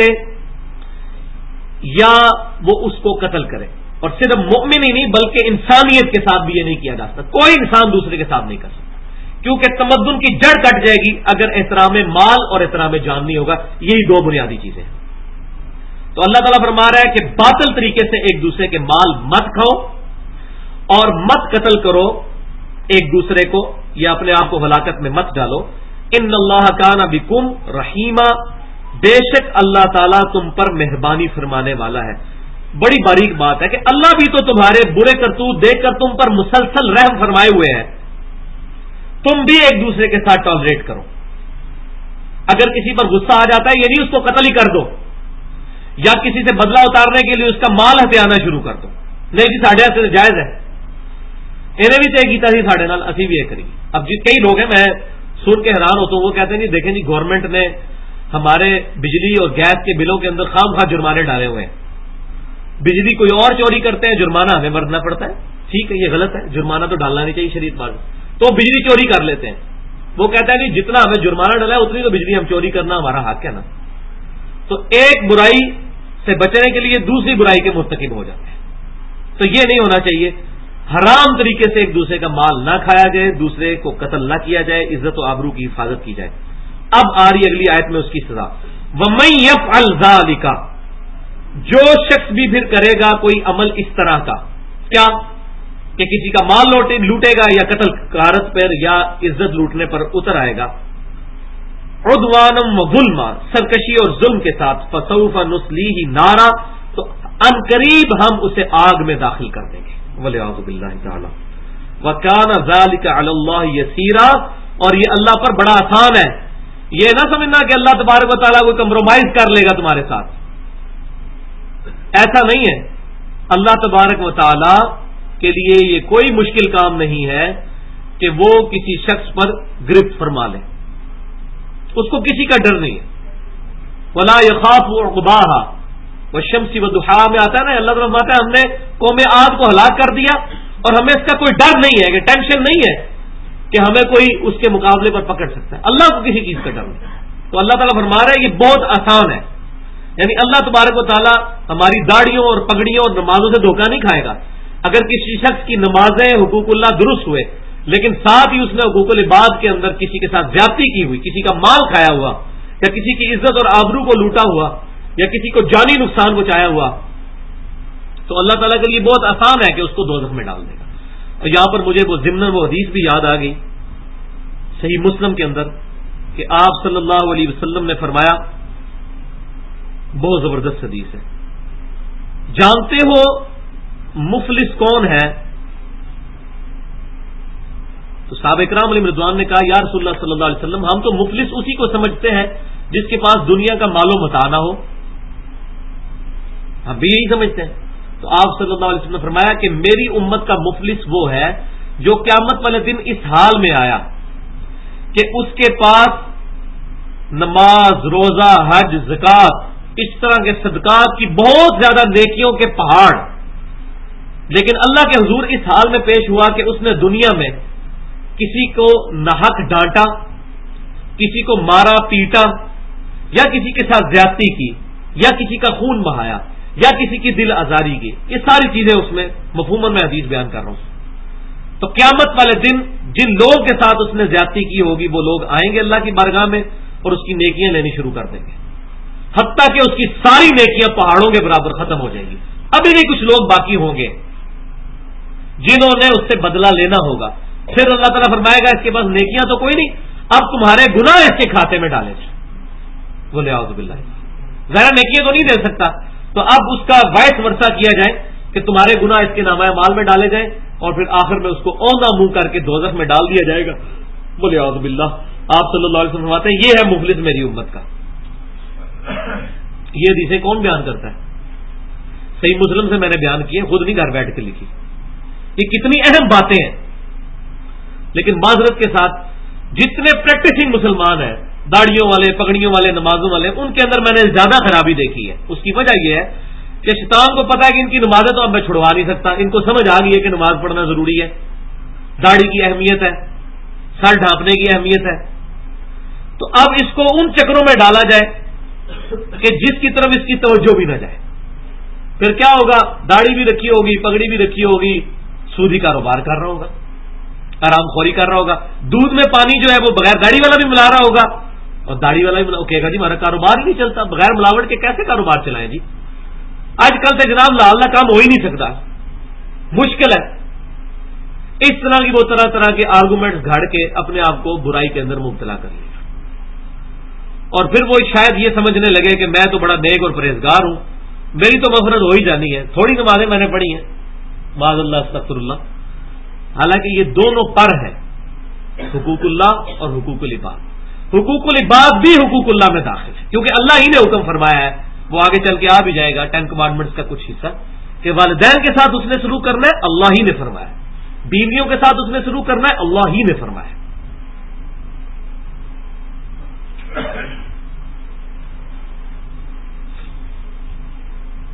یا وہ اس کو قتل کرے. اور صرف مومن ہی نہیں بلکہ انسانیت کے ساتھ بھی یہ نہیں کیا جا سکتا، کوئی انسان دوسرے کے ساتھ نہیں کر سکتا، کیونکہ تمدن کی جڑ کٹ جائے گی اگر احترام مال اور احترام جان نہیں ہوگا. یہی 2 بنیادی چیزیں ہیں. تو اللہ تعالیٰ فرما رہا ہے کہ باطل طریقے سے ایک دوسرے کے مال مت کھاؤ اور مت قتل کرو ایک دوسرے کو، یا اپنے آپ کو ہلاکت میں مت ڈالو. ان اللہ کان بکم رحیما، بے شک اللہ تعالیٰ تم پر مہربانی فرمانے والا ہے. بڑی باریک بات ہے کہ اللہ بھی تو تمہارے برے کرتوت دیکھ کر تم پر مسلسل رحم فرمائے ہوئے ہیں، تم بھی ایک دوسرے کے ساتھ ٹالریٹ کرو. اگر کسی پر غصہ آ جاتا ہے یعنی اس کو قتل ہی کر دو، یا کسی سے بدلہ اتارنے کے لیے اس کا مال ہتھیانا شروع کر دو. نہیں جی ساڈے سے جائز ہے، انہیں بھی طے کیتا سی ساڈے نال، اسی بھی یہ کری. اب جی کئی لوگ ہیں، میں سن کے حیران ہوتا ہوں، وہ کہتے ہیں جی دیکھیں جی گورنمنٹ نے ہمارے بجلی اور گیس کے بلوں کے اندر خام خواہ جرمانے ڈالے ہوئے ہیں، بجلی کوئی اور چوری کرتے ہیں جرمانہ ہمیں بھرنا پڑتا ہے. ٹھیک ہے یہ غلط ہے، جرمانہ تو ڈالنا نہیں چاہیے شریعت پر، تو بجلی چوری کر لیتے ہیں. وہ کہتا ہے کہ جتنا ہمیں جرمانہ ڈلا ہے اتنی تو بجلی ہم چوری کرنا ہمارا حق ہے نا. تو ایک برائی سے بچنے کے لیے دوسری برائی کے مرتکب ہو جاتے ہیں. تو یہ نہیں ہونا چاہیے. حرام طریقے سے ایک دوسرے کا مال نہ کھایا جائے, دوسرے کو قتل نہ کیا جائے, عزت و آبرو کی حفاظت کی جائے. اب آ رہی اگلی آیت میں اس کی سزا. وَمَن يَفْعَلْ ذَلِكَ, جو شخص بھی پھر کرے گا کوئی عمل اس طرح کا, کیا کہ کسی کا مال لوٹے گا یا قتل غارت پر یا عزت لوٹنے پر اتر آئے گا, عدوانم و ظلما, سرکشی اور ظلم کے ساتھ, فسوف نصلیہ نارا, تو ان قریب ہم اسے آگ میں داخل کر دیں گے. والعیاذ باللہ تعالی. وکان ذلک علی اللہ یسیرا, اور یہ اللہ پر بڑا آسان ہے. یہ نہ سمجھنا کہ اللہ تبارک و تعالیٰ کوئی کمپرومائز کر لے گا تمہارے ساتھ, ایسا نہیں ہے. اللہ تبارک و تعالیٰ کے لیے یہ کوئی مشکل کام نہیں ہے کہ وہ کسی شخص پر گرفت فرما لے, اس کو کسی کا ڈر نہیں ہے. ولا یخاف عقباہا والشمس والضحیٰ میں آتا ہے نا, اللہ تعالیٰ فرماتا ہے ہم نے قوم عاد کو ہلاک کر دیا اور ہمیں اس کا کوئی ڈر نہیں ہے, کہ ٹینشن نہیں ہے کہ ہمیں کوئی اس کے مقابلے پر پکڑ سکتا ہے. اللہ کو کسی چیز کا ڈر نہیں. تو اللہ تعالیٰ فرما رہا ہے یہ بہت آسان ہے. یعنی اللہ تبارک و تعالیٰ ہماری داڑھیوں اور پگڑیوں اور نمازوں سے دھوکہ نہیں کھائے گا. اگر کسی شخص کی نمازیں حقوق اللہ درست ہوئے لیکن ساتھ ہی اس نے حقوق العباد کے اندر کسی کے ساتھ زیادتی کی ہوئی, کسی کا مال کھایا ہوا, یا کسی کی عزت اور آبرو کو لوٹا ہوا, یا کسی کو جانی نقصان پہنچایا ہوا, تو اللہ تعالیٰ کے لیے بہت آسان ہے کہ اس کو دوزخ میں ڈال دے گا. اور یہاں پر مجھے وہ ضمن وہ حدیث بھی یاد آ گئی صحیح مسلم کے اندر, کہ آپ صلی اللہ علیہ وسلم نے فرمایا, بہت زبردست حدیث ہے, جانتے ہو مفلس کون ہے؟ تو صحابہ کرام علیہ رضوان نے کہا یا رسول اللہ صلی اللہ علیہ وسلم, ہم تو مفلس اسی کو سمجھتے ہیں جس کے پاس دنیا کا مال و متاع نہ ہو. ہم بھی یہی سمجھتے ہیں. تو آپ صلی اللہ علیہ وسلم نے فرمایا کہ میری امت کا مفلس وہ ہے جو قیامت والے دن اس حال میں آیا کہ اس کے پاس نماز, روزہ, حج, زکات, اس طرح کے صدقات کی بہت زیادہ نیکیوں کے پہاڑ, لیکن اللہ کے حضور اس حال میں پیش ہوا کہ اس نے دنیا میں کسی کو ناحق ڈانٹا, کسی کو مارا پیٹا, یا کسی کے ساتھ زیادتی کی, یا کسی کا خون بہایا, یا کسی کی دل آزاری کی. یہ ساری چیزیں اس میں مفہوماً میں حدیث بیان کر رہا ہوں. تو قیامت والے دن جن لوگوں کے ساتھ اس نے زیادتی کی ہوگی وہ لوگ آئیں گے اللہ کی بارگاہ میں اور اس کی نیکیاں لینی شروع کر دیں گے, حتیٰ کہ اس کی ساری نیکیاں پہاڑوں کے برابر ختم ہو جائیں گی. ابھی بھی کچھ لوگ باقی ہوں گے جنہوں نے اس سے بدلہ لینا ہوگا. پھر اللہ تعالیٰ فرمائے گا اس کے پاس نیکیاں تو کوئی نہیں, اب تمہارے گناہ اس کے کھاتے میں ڈالے جائیں. بولے اعوذ باللہ, ظاہر نیکیاں تو نہیں دے سکتا, تو اب اس کا وائس ورثہ کیا جائے کہ تمہارے گناہ اس کے نامہ مال میں ڈالے جائیں اور پھر آخر میں اس کو اوندا منہ کر کے دوزخ میں ڈال دیا جائے گا. بولے اعوذ باللہ. آپ صلی اللہ علیہ وسلم فرماتے ہیں یہ ہے مفلس میری امت کا. یہ حدیثیں کون بیان کرتا ہے؟ صحیح مسلم سے میں نے بیان کی ہے, خود نہیں گھر بیٹھ کے لکھی. یہ کتنی اہم باتیں ہیں, لیکن معذرت کے ساتھ جتنے پریکٹسنگ مسلمان ہیں, داڑھیوں والے, پگڑیوں والے, نمازوں والے, ان کے اندر میں نے زیادہ خرابی دیکھی ہے. اس کی وجہ یہ ہے کہ شیطان کو پتا ہے کہ ان کی نمازیں تو اب میں چھڑوا نہیں سکتا. ان کو سمجھ آ گئی ہے کہ نماز پڑھنا ضروری ہے, داڑھی کی اہمیت ہے, سر ڈھانپنے کی اہمیت ہے. تو اب اس کو ان چکروں میں ڈالا جائے کہ جس کی طرف اس کی توجہ بھی نہ جائے. پھر کیا ہوگا؟ داڑھی بھی رکھی ہوگی, پگڑی بھی رکھی ہوگی, سودی کاروبار کر رہا ہوگا, آرام خوری کر رہا ہوگا, دودھ میں پانی جو ہے وہ بغیر داڑھی والا بھی ملا رہا ہوگا, اور داڑھی والا بھی کہے گا جی ہمارا کاروبار ہی نہیں چلتا, بغیر ملاوٹ کے کیسے کاروبار چلائیں جی. آج کل سے جناب اللہ کام ہو ہی نہیں سکتا, مشکل ہے. اس طرح کی وہ طرح طرح کے آرگومنٹس گھڑ کے اپنے آپ کو برائی کے اندر مبتلا کر لیا, اور پھر وہ شاید یہ سمجھنے لگے کہ میں تو بڑا نیک اور پرہیزگار ہوں, میری تو مغفرت ہو ہی جانی ہے, تھوڑی نمازیں میں نے پڑھی ہیں, معاذ اللہ استغفر اللہ. حالانکہ یہ دونوں پر ہیں, حقوق اللہ اور حقوق العباد. حقوق العباد بھی حقوق اللہ میں داخل ہے, کیونکہ اللہ ہی نے حکم فرمایا ہے, وہ آگے چل کے آ بھی جائے گا 10 کمانڈمنٹس کا کچھ حصہ, کہ والدین کے ساتھ اس نے سلوک کرنا ہے, اللہ ہی نے فرمایا. بیویوں کے ساتھ اس نے سلوک کرنا ہے, اللہ ہی نے فرمایا.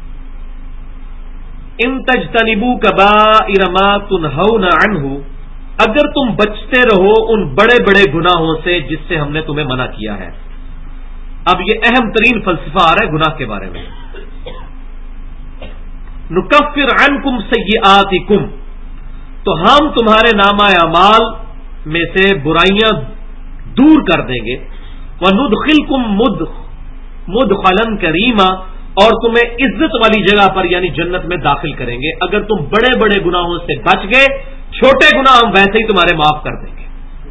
ان تجتنبوا کبائر ما تنہون عنہ اگر تم بچتے رہو ان بڑے بڑے گناہوں سے جس سے ہم نے تمہیں منع کیا ہے. اب یہ اہم ترین فلسفہ آ رہا ہے گناہ کے بارے میں. نکفر عنکم سیئاتکم، تو ہم تمہارے نامہ اعمال میں سے برائیاں دور کر دیں گے. وندخلکم مدخلا کریما، اور تمہیں عزت والی جگہ پر یعنی جنت میں داخل کریں گے. اگر تم بڑے بڑے گناہوں سے بچ گئے، چھوٹے گناہ ہم ویسے ہی تمہارے معاف کر دیں گے.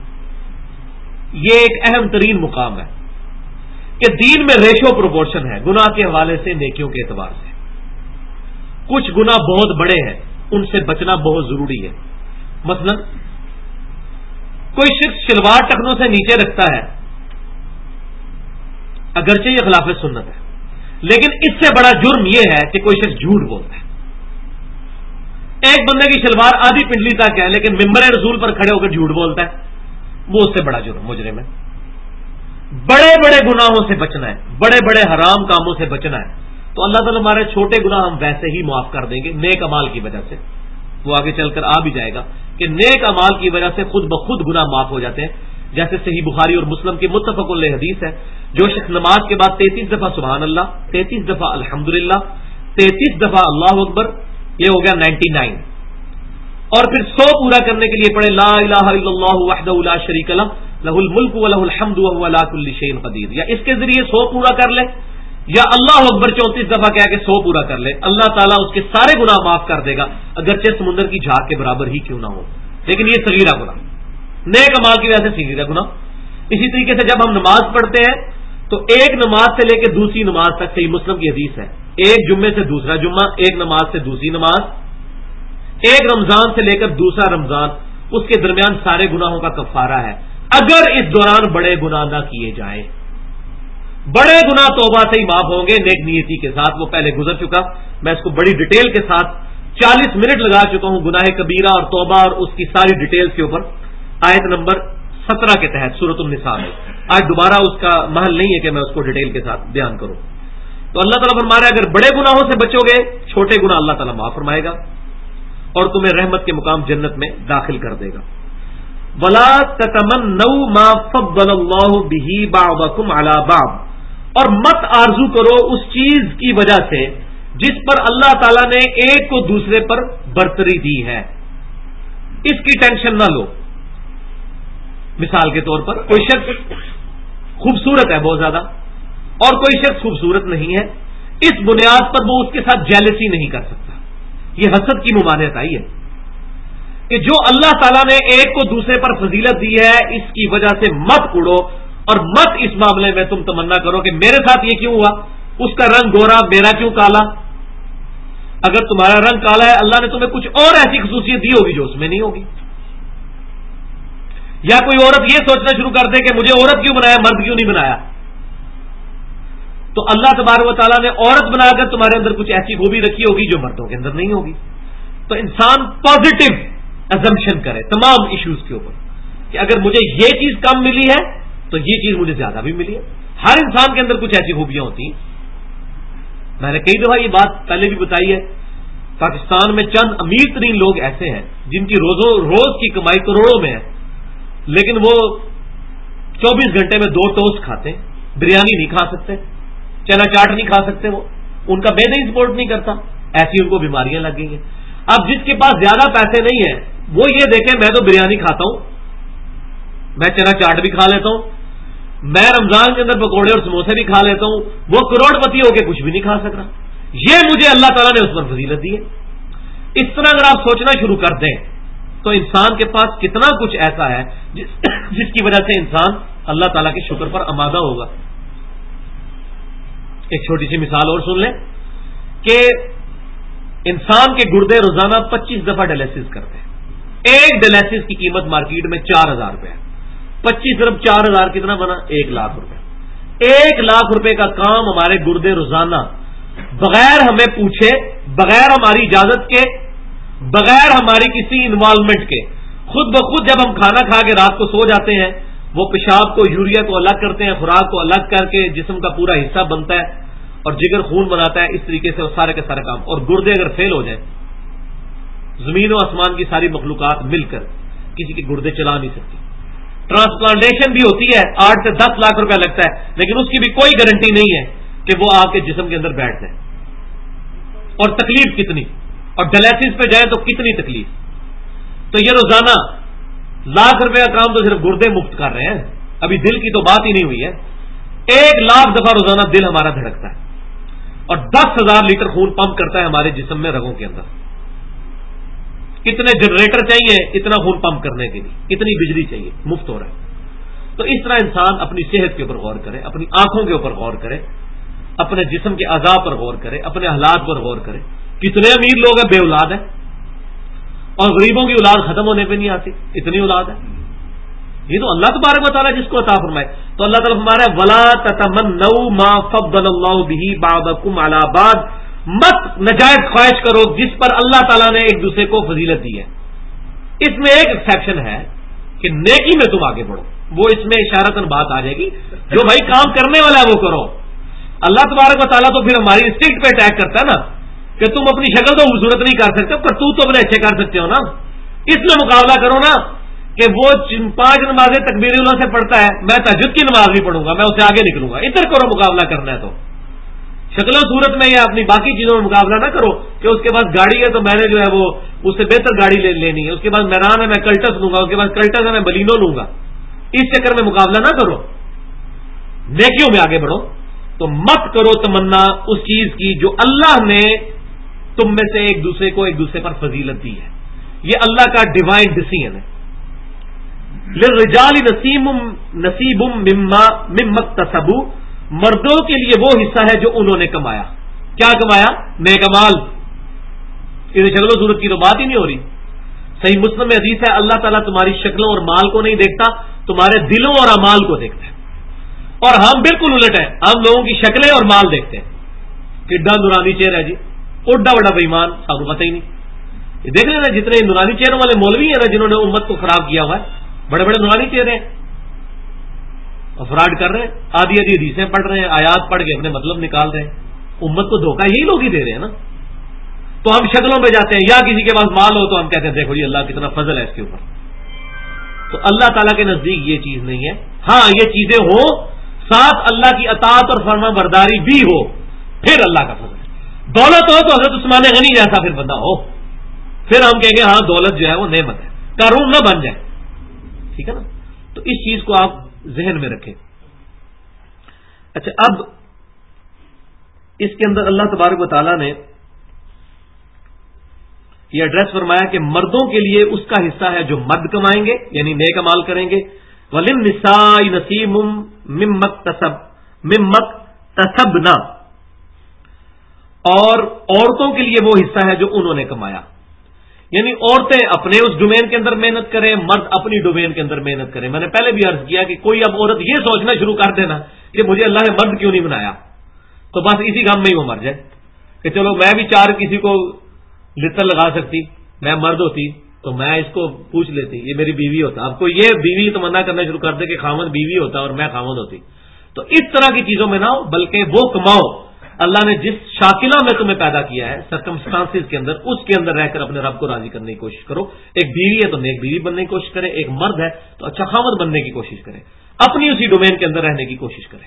یہ ایک اہم ترین مقام ہے کہ دین میں ریشو پروپورشن ہے گناہ کے حوالے سے نیکیوں کے اعتبار سے. کچھ گناہ بہت بڑے ہیں، ان سے بچنا بہت ضروری ہے. مثلا کوئی شخص شلوار ٹخنوں سے نیچے رکھتا ہے، اگرچہ یہ خلاف سنت ہے، لیکن اس سے بڑا جرم یہ ہے کہ کوئی شخص جھوٹ بولتا ہے. ایک بندے کی شلوار آدھی پنڈلی تک ہے لیکن ممبر رسول پر کھڑے ہو کر جھوٹ بولتا ہے، وہ اس سے بڑا جرم مجرم ہے. بڑے بڑے گناہوں سے بچنا ہے، بڑے بڑے حرام کاموں سے بچنا ہے. تو اللہ تعالیٰ ہمارے چھوٹے گناہ ہم ویسے ہی معاف کر دیں گے نیک امال کی وجہ سے. وہ آگے چل کر آ بھی جائے گا کہ نیک امال کی وجہ سے خود بخود گناہ معاف ہو جاتے ہیں. جیسے صحیح بخاری اور مسلم کی متفق علیہ حدیث ہے، جو شخص نماز کے بعد 33 دفعہ سبحان اللہ، 33 دفعہ الحمدللہ، 33 دفعہ اللہ اکبر، یہ ہو گیا 99، اور پھر 100 پورا کرنے کے لیے پڑھے لا الہ الا اللہ وحدہ لا شریک لہ لہ الملک ولہ الحمد وہو علی کل شیء قدیر، یا اس کے ذریعے 100 پورا کر لے، یا اللہ اکبر 34 دفعہ کہہ کے 100 پورا کر لے. اللہ تعالیٰ اس کے سارے گناہ معاف کر دے گا، اگرچہ سمندر کی جھاگ کے برابر ہی کیوں نہ ہو. لیکن یہ صغیرہ گناہ، نیک امال کی وجہ سے صغیرہ گناہ. اسی طریقے سے جب ہم نماز پڑھتے ہیں تو ایک نماز سے لے کے دوسری نماز تک، صحیح مسلم کی حدیث ہے، ایک جمعے سے دوسرا جمعہ، ایک نماز سے دوسری نماز، ایک رمضان سے لے کر دوسرا رمضان، اس کے درمیان سارے گناہوں کا کفارہ ہے اگر اس دوران بڑے گناہ نہ کیے جائیں. بڑے گناہ توبہ سے ہی معاف ہوں گے نیک نیتی کے ساتھ. وہ پہلے گزر چکا، میں اس کو بڑی ڈیٹیل کے ساتھ 40 منٹ لگا چکا ہوں گناہ کبیرہ اور توبہ اور اس کی ساری ڈیٹیلز کے اوپر، آیت نمبر 17 کے تحت سورۃ النساء میں. آج دوبارہ اس کا محل نہیں ہے کہ میں اس کو ڈیٹیل کے ساتھ بیان کروں. تو اللہ تعالیٰ فرما رہا ہے اگر بڑے گناہوں سے بچو گے، چھوٹے گناہ اللہ تعالیٰ معاف فرمائے گا اور تمہیں رحمت کے مقام جنت میں داخل کر دے گا. وَلَا تَتَمَنَّوْا مَا فَضَّلَ اللَّهُ بِهِ بَعْضَكُمْ عَلَى بَعْضٍ، اور مت آرزو کرو اس چیز کی وجہ سے جس پر اللہ تعالیٰ نے ایک کو دوسرے پر برتری دی ہے، اس کی ٹینشن نہ لو. مثال کے طور پر کوئی شخص خوبصورت ہے بہت زیادہ اور کوئی شخص خوبصورت نہیں ہے، اس بنیاد پر وہ اس کے ساتھ جیلسی نہیں کر سکتا. یہ حسد کی ممانعت آئی ہے کہ جو اللہ تعالیٰ نے ایک کو دوسرے پر فضیلت دی ہے اس کی وجہ سے مت اڑو، اور مت اس معاملے میں تم تمنا کرو کہ میرے ساتھ یہ کیوں ہوا، اس کا رنگ گورا میرا کیوں کالا. اگر تمہارا رنگ کالا ہے اللہ نے تمہیں کچھ اور ایسی خصوصیت دی ہوگی جو اس میں نہیں ہوگی. یا کوئی عورت یہ سوچنا شروع کر دے کہ مجھے عورت کیوں بنایا مرد کیوں نہیں بنایا، تو اللہ تبارک و تعالیٰ نے عورت بنا کر تمہارے اندر کچھ ایسی خوبی رکھی ہوگی جو مردوں کے اندر نہیں ہوگی. تو انسان پازیٹو ازمپشن کرے تمام ایشوز کے اوپر کہ اگر مجھے یہ چیز کم ملی ہے تو یہ چیز مجھے زیادہ بھی ملی ہے. ہر انسان کے اندر کچھ ایسی خوبیاں ہوتی ہیں. میں نے کئی دفعہ یہ بات پہلے بھی بتائی ہے، پاکستان میں چند امیر ترین لوگ ایسے ہیں جن کی روز کی کمائی کروڑوں میں ہے، لیکن وہ 24 گھنٹے میں 2 ٹوسٹ کھاتے ہیں، بریانی نہیں کھا سکتے، چنا چاٹ نہیں کھا سکتے، وہ ان کا معدہ ہی سپورٹ نہیں کرتا، ایسی ان کو بیماریاں لگ گئی ہیں. اب جس کے پاس زیادہ پیسے نہیں ہیں وہ یہ دیکھیں میں تو بریانی کھاتا ہوں، میں چنا چاٹ بھی کھا لیتا ہوں، میں رمضان کے اندر پکوڑے اور سموسے بھی کھا لیتا ہوں، وہ کروڑ پتی ہو کے کچھ بھی نہیں کھا سکتا، یہ مجھے اللہ تعالیٰ نے اس پر فضیلت دی ہے. اس طرح اگر آپ سوچنا شروع کر دیں تو انسان کے پاس کتنا کچھ ایسا ہے جس کی وجہ سے انسان اللہ تعالیٰ کے شکر پر آمادہ ہوگا. ایک چھوٹی سی مثال اور سن لیں کہ انسان کے گردے روزانہ 25 دفعہ ڈائلسس کرتے ہیں. ایک ڈائلسس کی قیمت مارکیٹ میں 4,000 روپے ہے. 25 ضرب 4,000 کتنا بنا؟ 1,00,000 روپے. 1,00,000 روپے کا کام ہمارے گردے روزانہ بغیر ہمیں پوچھے، بغیر ہماری اجازت کے، بغیر ہماری کسی انوالومنٹ کے، خود بخود جب ہم کھانا کھا کے رات کو سو جاتے ہیں وہ پیشاب کو یوریا کو الگ کرتے ہیں، خوراک کو الگ کر کے جسم کا پورا حصہ بنتا ہے اور جگر خون بناتا ہے. اس طریقے سے وہ سارے کے سارے کام، اور گردے اگر فیل ہو جائیں، زمین و آسمان کی ساری مخلوقات مل کر کسی کے گردے چلا نہیں سکتی. ٹرانسپلانٹیشن بھی ہوتی ہے 8 سے 10 لاکھ روپیہ لگتا ہے, لیکن اس کی بھی کوئی گارنٹی نہیں ہے کہ وہ آپ کے جسم کے اندر بیٹھ جائے. اور تکلیف کتنی, اور ڈائلسس پہ جائے تو کتنی تکلیف. تو یہ روزانہ لاکھ روپے کا کام تو صرف گردے مفت کر رہے ہیں, ابھی دل کی تو بات ہی نہیں ہوئی ہے. 1 لاکھ دفعہ روزانہ دل ہمارا دھڑکتا ہے اور 10,000 لیٹر خون پمپ کرتا ہے ہمارے جسم میں, رگوں کے اندر. کتنے جنریٹر چاہیے اتنا خون پمپ کرنے کے لیے, کتنی بجلی چاہیے, مفت ہو رہا ہے. تو اس طرح انسان اپنی صحت کے اوپر غور کرے, اپنی آنکھوں کے اوپر غور کرے, اپنے جسم کے اعضاء پر غور کرے, اپنے حالات پر غور کرے. کتنے امیر لوگ ہیں بے اولاد ہیں, اور غریبوں کی اولاد ختم ہونے پہ نہیں آتی, اتنی اولاد ہے. یہ تو اللہ تبارک و تعالیٰ جس کو عطا فرمائے. تو اللہ تعالیٰ فرما رہا ہے وَلَا تَتَمَنَّوْا مَا فَضَّلَ اللَّهُ بِهِ بَعْضَكُمْ عَلَى بَعْضٍ, مت نجائز خواہش کرو جس پر اللہ تعالیٰ نے ایک دوسرے کو فضیلت دی ہے. اس میں ایک ایکسیپشن ہے کہ نیکی میں تم آگے بڑھو, وہ اس میں اشارتاً بات آ جائے گی. جو بھائی کام کرنے والا ہے وہ کرو. اللہ تبارک و تعالیٰ تو پھر ہماری انسٹنکٹ پہ اٹیک کرتا ہے نا, کہ تم اپنی شکل تو خوبصورت نہیں کر سکتے پر تو اپنے اچھے کر سکتے ہو نا. اس میں مقابلہ کرو نا کہ وہ 5 نمازیں تکبیر اللہ سے پڑھتا ہے, میں تہجد کی نماز بھی پڑھوں گا, میں اسے آگے نکلوں گا. ادھر کرو مقابلہ کرنا ہے تو شکل و صورت میں یا اپنی باقی چیزوں میں مقابلہ نہ کرو کہ اس کے پاس گاڑی ہے تو میں نے جو ہے وہ اس سے بہتر گاڑی لینی ہے, اس کے پاس میران ہے میں کلٹس لوں گا, اس کے پاس کلٹس ہے میں بلینو لوں گا. اس چکر میں مقابلہ نہ کرو, نیکیوں میں آگے بڑھو. تو مت کرو تمنا اس چیز کی جو اللہ نے تم میں سے ایک دوسرے کو ایک دوسرے پر فضیلت دی ہے. یہ اللہ کا ڈیوائن ڈیسیژن ہے. للرجال نصیب مما اکتسبوا, مردوں کے لیے وہ حصہ ہے جو انہوں نے کمایا. کیا کمایا؟ نیک اعمال. اس شکل و صورت کی تو بات ہی نہیں ہو رہی. صحیح مسلم میں حدیث ہے اللہ تعالیٰ تمہاری شکلوں اور مال کو نہیں دیکھتا, تمہارے دلوں اور اعمال کو دیکھتا ہے. اور ہم بالکل الٹ ہیں, ہم لوگوں کی شکلیں اور مال دیکھتے ہیں. کڈا نورانی چہرہ ہے جی, اڈا بڑا بےمان, سانو پتہ ہی نہیں. یہ دیکھ رہے ہیں جتنے نورانی چہروں والے مولوی ہیں نا جنہوں نے امت کو خراب کیا ہوا ہے, بڑے بڑے نورانی چہرے ہیں, افراد کر رہے ہیں, آدھی حدیثیں پڑھ رہے ہیں, آیات پڑھ کے اپنے مطلب نکال رہے ہیں. امت کو دھوکہ یہی لوگ ہی دے رہے ہیں نا. تو ہم شکلوں پہ جاتے ہیں, یا کسی کے پاس مال ہو تو ہم کہتے ہیں دیکھو جی اللہ کتنا فضل ہے اس کے اوپر. تو اللہ تعالیٰ کے نزدیک یہ چیز نہیں ہے. ہاں یہ چیزیں ہو, ساتھ اللہ کی اطاعت اور فرما برداری بھی ہو, پھر اللہ کا فضل ہے. دولت ہو تو حضرت عثمان غنی جیسا پھر بندہ ہو, پھر ہم کہیں گے ہاں دولت جو ہے وہ نعمت ہے, قارون نہ بن جائے. ٹھیک ہے نا. تو اس چیز کو آپ ذہن میں رکھیں. اچھا, اب اس کے اندر اللہ تبارک و تعالیٰ نے یہ ایڈریس فرمایا کہ مردوں کے لیے اس کا حصہ ہے جو مرد کمائیں گے, یعنی نیک اعمال کریں گے. وَلِلنِّسَاءِ نَصِيبٌ مِّمَّا اكْتَسَبْنَا, اور عورتوں کے لیے وہ حصہ ہے جو انہوں نے کمایا. یعنی عورتیں اپنے اس ڈومین کے اندر محنت کریں, مرد اپنی ڈومین کے اندر محنت کریں. میں نے پہلے بھی عرض کیا کہ کوئی اب عورت یہ سوچنا شروع کر دینا کہ مجھے اللہ نے مرد کیوں نہیں بنایا, تو بس اسی غم میں ہی وہ مر جائے کہ چلو میں بھی 4 کسی کو لطر لگا سکتی, میں مرد ہوتی تو میں اس کو پوچھ لیتی یہ میری بیوی ہوتا. اب کوئی یہ بیوی تمنا کرنا شروع کر دے کہ خامد بیوی ہوتا اور میں خامد ہوتی. تو اس طرح کی چیزوں میں نہ ہو, بلکہ وہ کماؤ اللہ نے جس شاکلہ میں تمہیں پیدا کیا ہے, سرکمسٹانسز کے اندر, اس کے اندر رہ کر اپنے رب کو راضی کرنے کی کوشش کرو. ایک بیوی ہے تو نیک بیوی بننے کی کوشش کرے, ایک مرد ہے تو اچھا خامد بننے کی کوشش کرے, اپنی اسی ڈومین کے اندر رہنے کی کوشش کرے.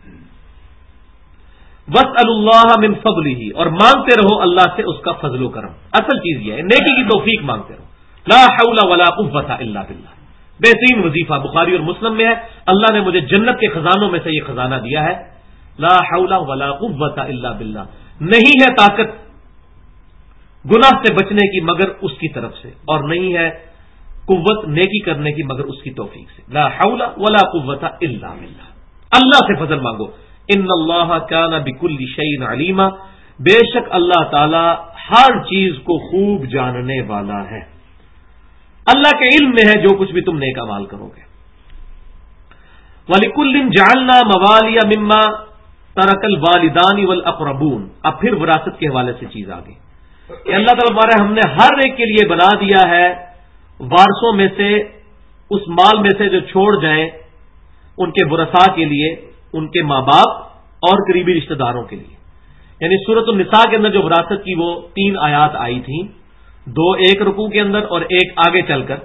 وَاسْأَلُوا اللَّهَ مِنْ فَضْلِهِ, اور مانگتے رہو اللہ سے اس کا فضل و کرم. اصل چیز یہ ہے نیکی کی توفیق مانگتے رہو. لا حول ولا قوة الا باللہ. بہترین وظیفہ بخاری اور مسلم میں ہے, اللہ نے مجھے جنت کے خزانوں میں سے یہ خزانہ دیا ہے. لا حول ولا قوة الا باللہ. نہیں ہے طاقت گناہ سے بچنے کی مگر اس کی طرف سے, اور نہیں ہے قوت نیکی کرنے کی مگر اس کی توفیق سے. لا حول ولا قوة الا باللہ. اللہ سے فضل مانگو. ان اللہ کان بکل شیء علیما, بے شک اللہ تعالی ہر چیز کو خوب جاننے والا ہے. اللہ کے علم میں ہے جو کچھ بھی تم نیک اعمال کرو گے. وَلِكُلٍّ جَعَلْنَا مَوَالِيَ مِمَّا تَرَكَ الْوَالِدَانِ وَالْأَقْرَبُونَ. اب پھر وراثت کے حوالے سے چیز آ گئی کہ اللہ تعالیٰ ہمارے ہم نے ہر ایک کے لیے بنا دیا ہے وارثوں میں سے اس مال میں سے جو چھوڑ جائیں ان کے ورثاء کے لیے, ان کے ماں باپ اور قریبی رشتہ داروں کے لیے. یعنی سورۃ النساء کے اندر جو وراثت کی وہ 3 آیات آئی تھیں, 2 ایک رکوع کے اندر اور ایک آگے چل کر.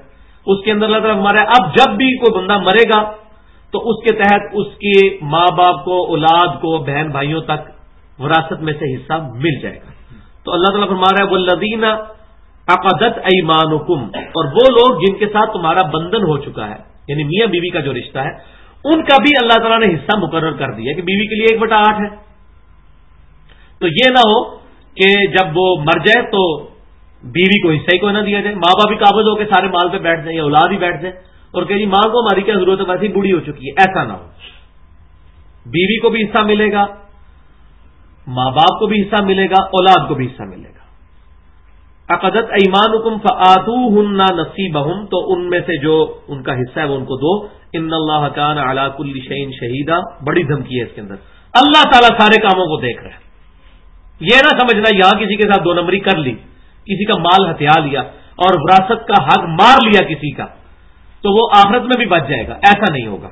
اس کے اندر اللہ تعالیٰ ہمارا اب جب بھی کوئی بندہ مرے گا تو اس کے تحت اس کے ماں باپ کو، اولاد کو، بہن بھائیوں تک وراثت میں سے حصہ مل جائے گا. تو اللہ تعالیٰ فرما رہا ہے والذین عقدت ایمانکم، اور وہ لوگ جن کے ساتھ تمہارا بندھن ہو چکا ہے، یعنی میاں بیوی کا جو رشتہ ہے، ان کا بھی اللہ تعالیٰ نے حصہ مقرر کر دیا کہ بیوی کے لیے 1/8 ہے. تو یہ نہ ہو کہ جب وہ مر جائے تو بیوی کو حصہ ہی کوئی نہ دیا جائے، ماں باپ بھی قابض ہو کے سارے مال پہ بیٹھ جائیں یا اولاد ہی بیٹھ جائے اور کہ جی ماں کو ہماری کیا ضرورت ہے، ویسے ہی بوڑھی ہو چکی ہے. ایسا نہ ہو، بیوی کو بھی حصہ ملے گا، ماں باپ کو بھی حصہ ملے گا، اولاد کو بھی حصہ ملے گا. عقدت ایمانکم فآتوہن نصیبہم، تو ان میں سے جو ان کا حصہ ہے وہ ان کو دو. ان اللہ کان علی کل شیء شہیدا، بڑی دھمکی ہے اس کے اندر. اللہ تعالیٰ سارے کاموں کو دیکھ رہا ہے. یہ نہ سمجھنا یہاں کسی کے ساتھ 2 نمبری کر لی، کسی کا مال ہتھیا لیا اور وراثت کا حق مار لیا کسی کا تو وہ آخرت میں بھی بچ جائے گا، ایسا نہیں ہوگا.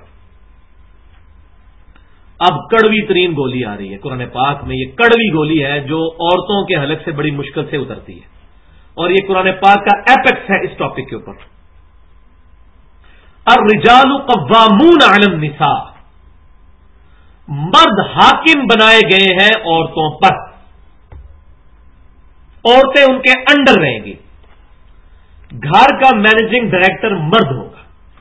اب کڑوی ترین گولی آ رہی ہے قرآن پاک میں. یہ کڑوی گولی ہے جو عورتوں کے حلق سے بڑی مشکل سے اترتی ہے، اور یہ قرآن پاک کا ایپیکس ہے اس ٹاپک کے اوپر. الرجال قوامون علی النساء، مرد حاکم بنائے گئے ہیں عورتوں پر، عورتیں ان کے انڈر رہیں گی. گھر کا مینیجنگ ڈائریکٹر مرد ہوگا.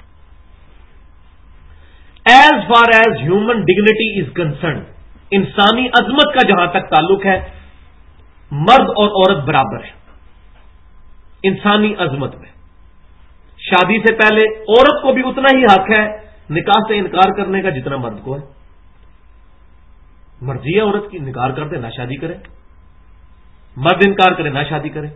As far as human dignity is concerned, انسانی عظمت کا جہاں تک تعلق ہے مرد اور عورت برابر ہے انسانی عظمت میں. شادی سے پہلے عورت کو بھی اتنا ہی حق ہے نکاح سے انکار کرنے کا جتنا مرد کو ہے. مرضی ہے عورت کی، انکار کر دے نہ شادی کرے، مرد انکار کرے نہ شادی کرے.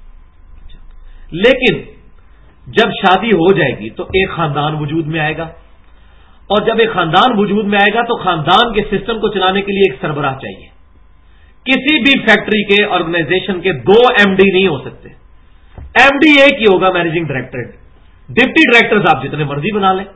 لیکن جب شادی ہو جائے گی تو ایک خاندان وجود میں آئے گا، اور جب ایک خاندان وجود میں آئے گا تو خاندان کے سسٹم کو چلانے کے لیے ایک سربراہ چاہیے. کسی بھی فیکٹری کے آرگنائزیشن کے 2 MD نہیں ہو سکتے. MD ایک ہی ہوگا، مینیجنگ ڈائریکٹر. ڈپٹی ڈائریکٹرز آپ جتنے مرضی بنا لیں،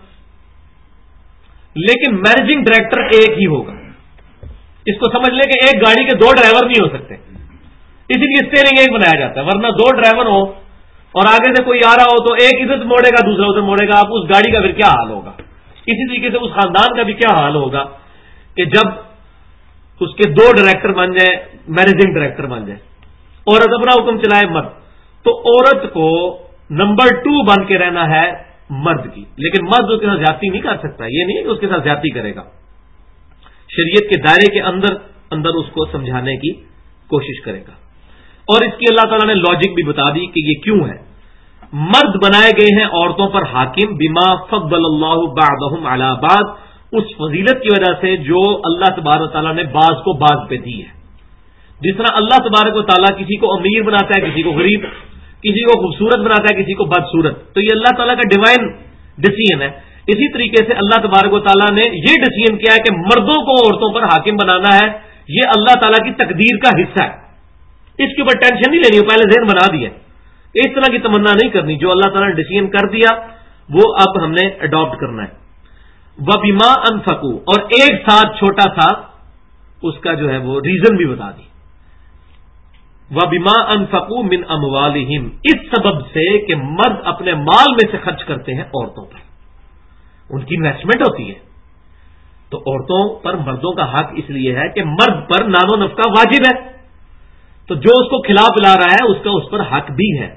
لیکن مینیجنگ ڈائریکٹر ایک ہی ہوگا. اس کو سمجھ لیں کہ ایک گاڑی کے 2 ڈرائیور نہیں ہو سکتے، اسی لیے اسٹیئرنگ ایک بنایا جاتا ہے. ورنہ 2 ڈرائیور ہو اور آگے سے کوئی آ رہا ہو تو ایک ادھر موڑے گا دوسرا ادھر موڑے گا، آپ اس گاڑی کا پھر کیا حال ہوگا. اسی طریقے سے اس خاندان کا بھی کیا حال ہوگا کہ جب اس کے 2 ڈائریکٹر بن جائیں، مینیجنگ ڈائریکٹر بن جائے، عورت اپنا حکم چلائے مرد، تو عورت کو نمبر 2 بن کے رہنا ہے مرد کی. لیکن مرد اس کے ساتھ زیادتی نہیں کر سکتا، یہ نہیں کہ اس کے ساتھ زیادتی کرے گا. شریعت کے دائرے کے اندر اس کو سمجھانے کی کوشش کرے گا. اور اس کی اللہ تعالیٰ نے لاجک بھی بتا دی کہ یہ کیوں ہے. مرد بنائے گئے ہیں عورتوں پر حاکم بما فضل اللہ بعضهم علی بعض، اس فضیلت کی وجہ سے جو اللہ تبارک و تعالیٰ نے بعض کو بعض پہ دی ہے. جس طرح اللہ تبارک و تعالیٰ کسی کو امیر بناتا ہے، کسی کو غریب، کسی کو خوبصورت بناتا ہے، کسی کو بدصورت، تو یہ اللہ تعالیٰ کا ڈیوائن ڈیسیژن ہے. اسی طریقے سے اللہ تبارک و تعالیٰ نے یہ ڈیسیژن کیا ہے کہ مردوں کو عورتوں پر حاکم بنانا ہے. یہ اللہ تعالیٰ کی تقدیر کا حصہ ہے. اس کے اوپر ٹینشن نہیں لینی، پہلے ذہن بنا دیا. اس طرح کی تمنا نہیں کرنی، جو اللہ تعالیٰ نے ڈیسیژن کر دیا وہ اب ہم نے اڈاپٹ کرنا ہے. وَبِمَا أَنفَقُوا، اور ایک ساتھ چھوٹا سا اس کا جو ہے وہ ریزن بھی بتا دی. وَبِمَا أَنفَقُوا مِنْ أَمْوَالِهِمْ، اس سبب سے کہ مرد اپنے مال میں سے خرچ کرتے ہیں عورتوں پر، ان کی انویسٹمنٹ ہوتی ہے. تو عورتوں پر مردوں کا حق اس لیے ہے کہ مرد پر نان و نفقہ واجب ہے، تو جو اس کو کھلا پلا رہا ہے اس کا اس پر حق بھی ہے.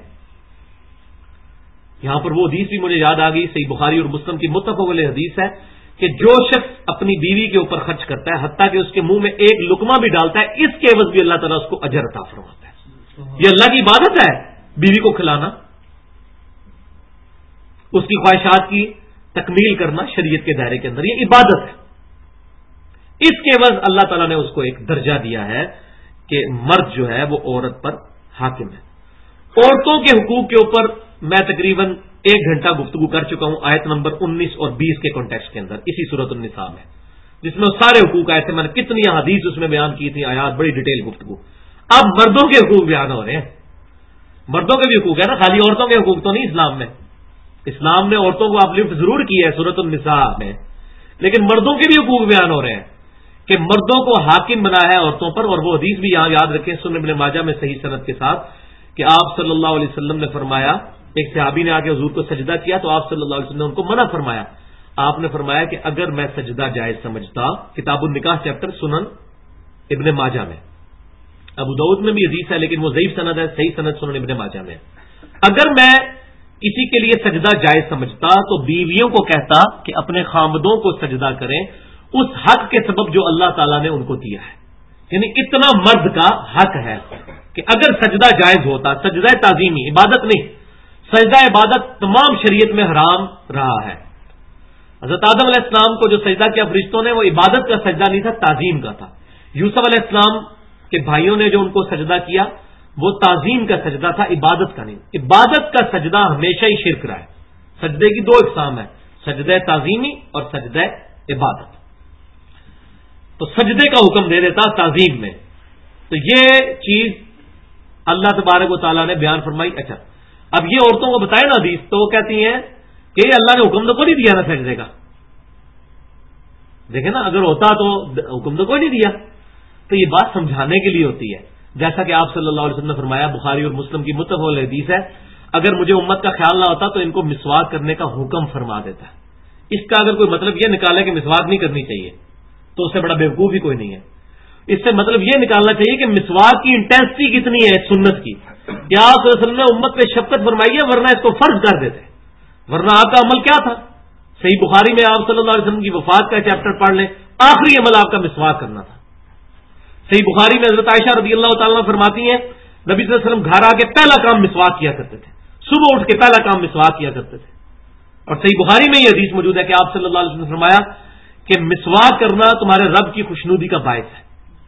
یہاں پر وہ حدیث بھی مجھے یاد آ گئی، صحیح بخاری اور مسلم کی متفق علیہ حدیث ہے کہ جو شخص اپنی بیوی کے اوپر خرچ کرتا ہے حتیٰ کہ اس کے منہ میں ایک لقمہ بھی ڈالتا ہے، اس کے عوض بھی اللہ تعالیٰ اس کو اجر عطا فرماتا ہے. یہ اللہ کی عبادت ہے بیوی کو کھلانا، اس کی خواہشات کی تکمیل کرنا شریعت کے دائرے کے اندر، یہ عبادت ہے. اس کے عوض اللہ تعالیٰ نے اس کو ایک درجہ دیا ہے کہ مرد جو ہے وہ عورت پر حاکم ہے. عورتوں کے حقوق کے اوپر میں تقریباً 1 گھنٹہ گفتگو کر چکا ہوں آیت نمبر 19 اور 20 کے کانٹیکسٹ کے اندر، اسی سورۃ النساء میں، جس میں سارے حقوق آئے تھے. میں نے کتنی حدیث اس میں بیان کی تھی، آیات، بڑی ڈیٹیل گفتگو. اب مردوں کے حقوق بیان ہو رہے ہیں. مردوں کے بھی حقوق ہے نا، خالی عورتوں کے حقوق تو نہیں. اسلام نے عورتوں کو اپلفٹ ضرور کی ہے سورۃ النساء میں، لیکن مردوں کے بھی حقوق بیان ہو رہے ہیں کہ مردوں کو حاکم بنا ہے عورتوں پر. اور وہ حدیث بھی یہاں یاد رکھیں، سنن ابن ماجہ میں صحیح سند کے ساتھ، کہ آپ صلی اللہ علیہ وسلم نے فرمایا ایک صحابی نے آ کے حضور کو سجدہ کیا تو آپ صلی اللہ علیہ وسلم نے ان کو منع فرمایا. آپ نے فرمایا کہ اگر میں سجدہ جائز سمجھتا، کتاب النکاح چیپٹر سنن ابن ماجہ میں، ابو داؤد میں بھی حدیث ہے لیکن وہ ضعیف سند ہے، صحیح سند سنن ابن ماجہ میں. اگر میں کسی کے لیے سجدہ جائز سمجھتا تو بیویوں کو کہتا کہ اپنے خامدوں کو سجدہ کریں اس حق کے سبب جو اللہ تعالیٰ نے ان کو دیا ہے. یعنی اتنا مرد کا حق ہے کہ اگر سجدہ جائز ہوتا، سجدہ تعظیمی عبادت نہیں، سجدہ عبادت تمام شریعت میں حرام رہا ہے. حضرت آدم علیہ السلام کو جو سجدہ کیا فرشتوں نے وہ عبادت کا سجدہ نہیں تھا، تعظیم کا تھا. یوسف علیہ السلام کے بھائیوں نے جو ان کو سجدہ کیا وہ تعظیم کا سجدہ تھا، عبادت کا نہیں. عبادت کا سجدہ ہمیشہ ہی شرک رہا ہے. سجدے کی دو اقسام ہے، سجدہ تعظیمی اور سجدہ عبادت. تو سجدے کا حکم دے دیتا تعظیم میں. تو یہ چیز اللہ تبارک و تعالیٰ نے بیان فرمائی. اچھا اب یہ عورتوں کو بتائے نا حدیث، تو وہ کہتی ہیں کہ اللہ نے حکم تو کوئی نہیں دیا نا سجدے کا. دیکھیں نا، اگر ہوتا تو حکم تو کوئی نہیں دیا. تو یہ بات سمجھانے کے لیے ہوتی ہے. جیسا کہ آپ صلی اللہ علیہ وسلم نے فرمایا، بخاری اور مسلم کی متفق علیہ حدیث ہے، اگر مجھے امت کا خیال نہ ہوتا تو ان کو مسواک کرنے کا حکم فرما دیتا. اس کا اگر کوئی مطلب یہ نکالے کہ مسواک نہیں کرنی چاہیے تو اس سے بڑا بیوقوف ہی کوئی نہیں ہے. اس سے مطلب یہ نکالنا چاہیے کہ مسواک کی انٹینسٹی کتنی ہے سنت کی. کیا آپ صلی اللہ علیہ وسلم نے امت پہ شفقت فرمائی ہے، ورنہ اس کو فرض کر دیتے. ورنہ آپ کا عمل کیا تھا؟ صحیح بخاری میں آپ صلی اللہ علیہ وسلم کی وفات کا چیپٹر پڑھ لیں، آخری عمل آپ کا مسواک کرنا تھا. صحیح بخاری میں حضرت عائشہ رضی اللہ تعالیٰ عنہ فرماتی ہیں نبی صلی اللہ علیہ وسلم گھر آ کے پہلا کام مسواک کیا کرتے تھے. صبح اٹھ کے پہلا کام مسواک کیا کرتے تھے. اور صحیح بخاری میں یہ حدیث موجود ہے کہ آپ صلی اللہ علیہ وسلم نے فرمایا کہ مسواک کرنا تمہارے رب کی خوشنودی کا باعث ہے.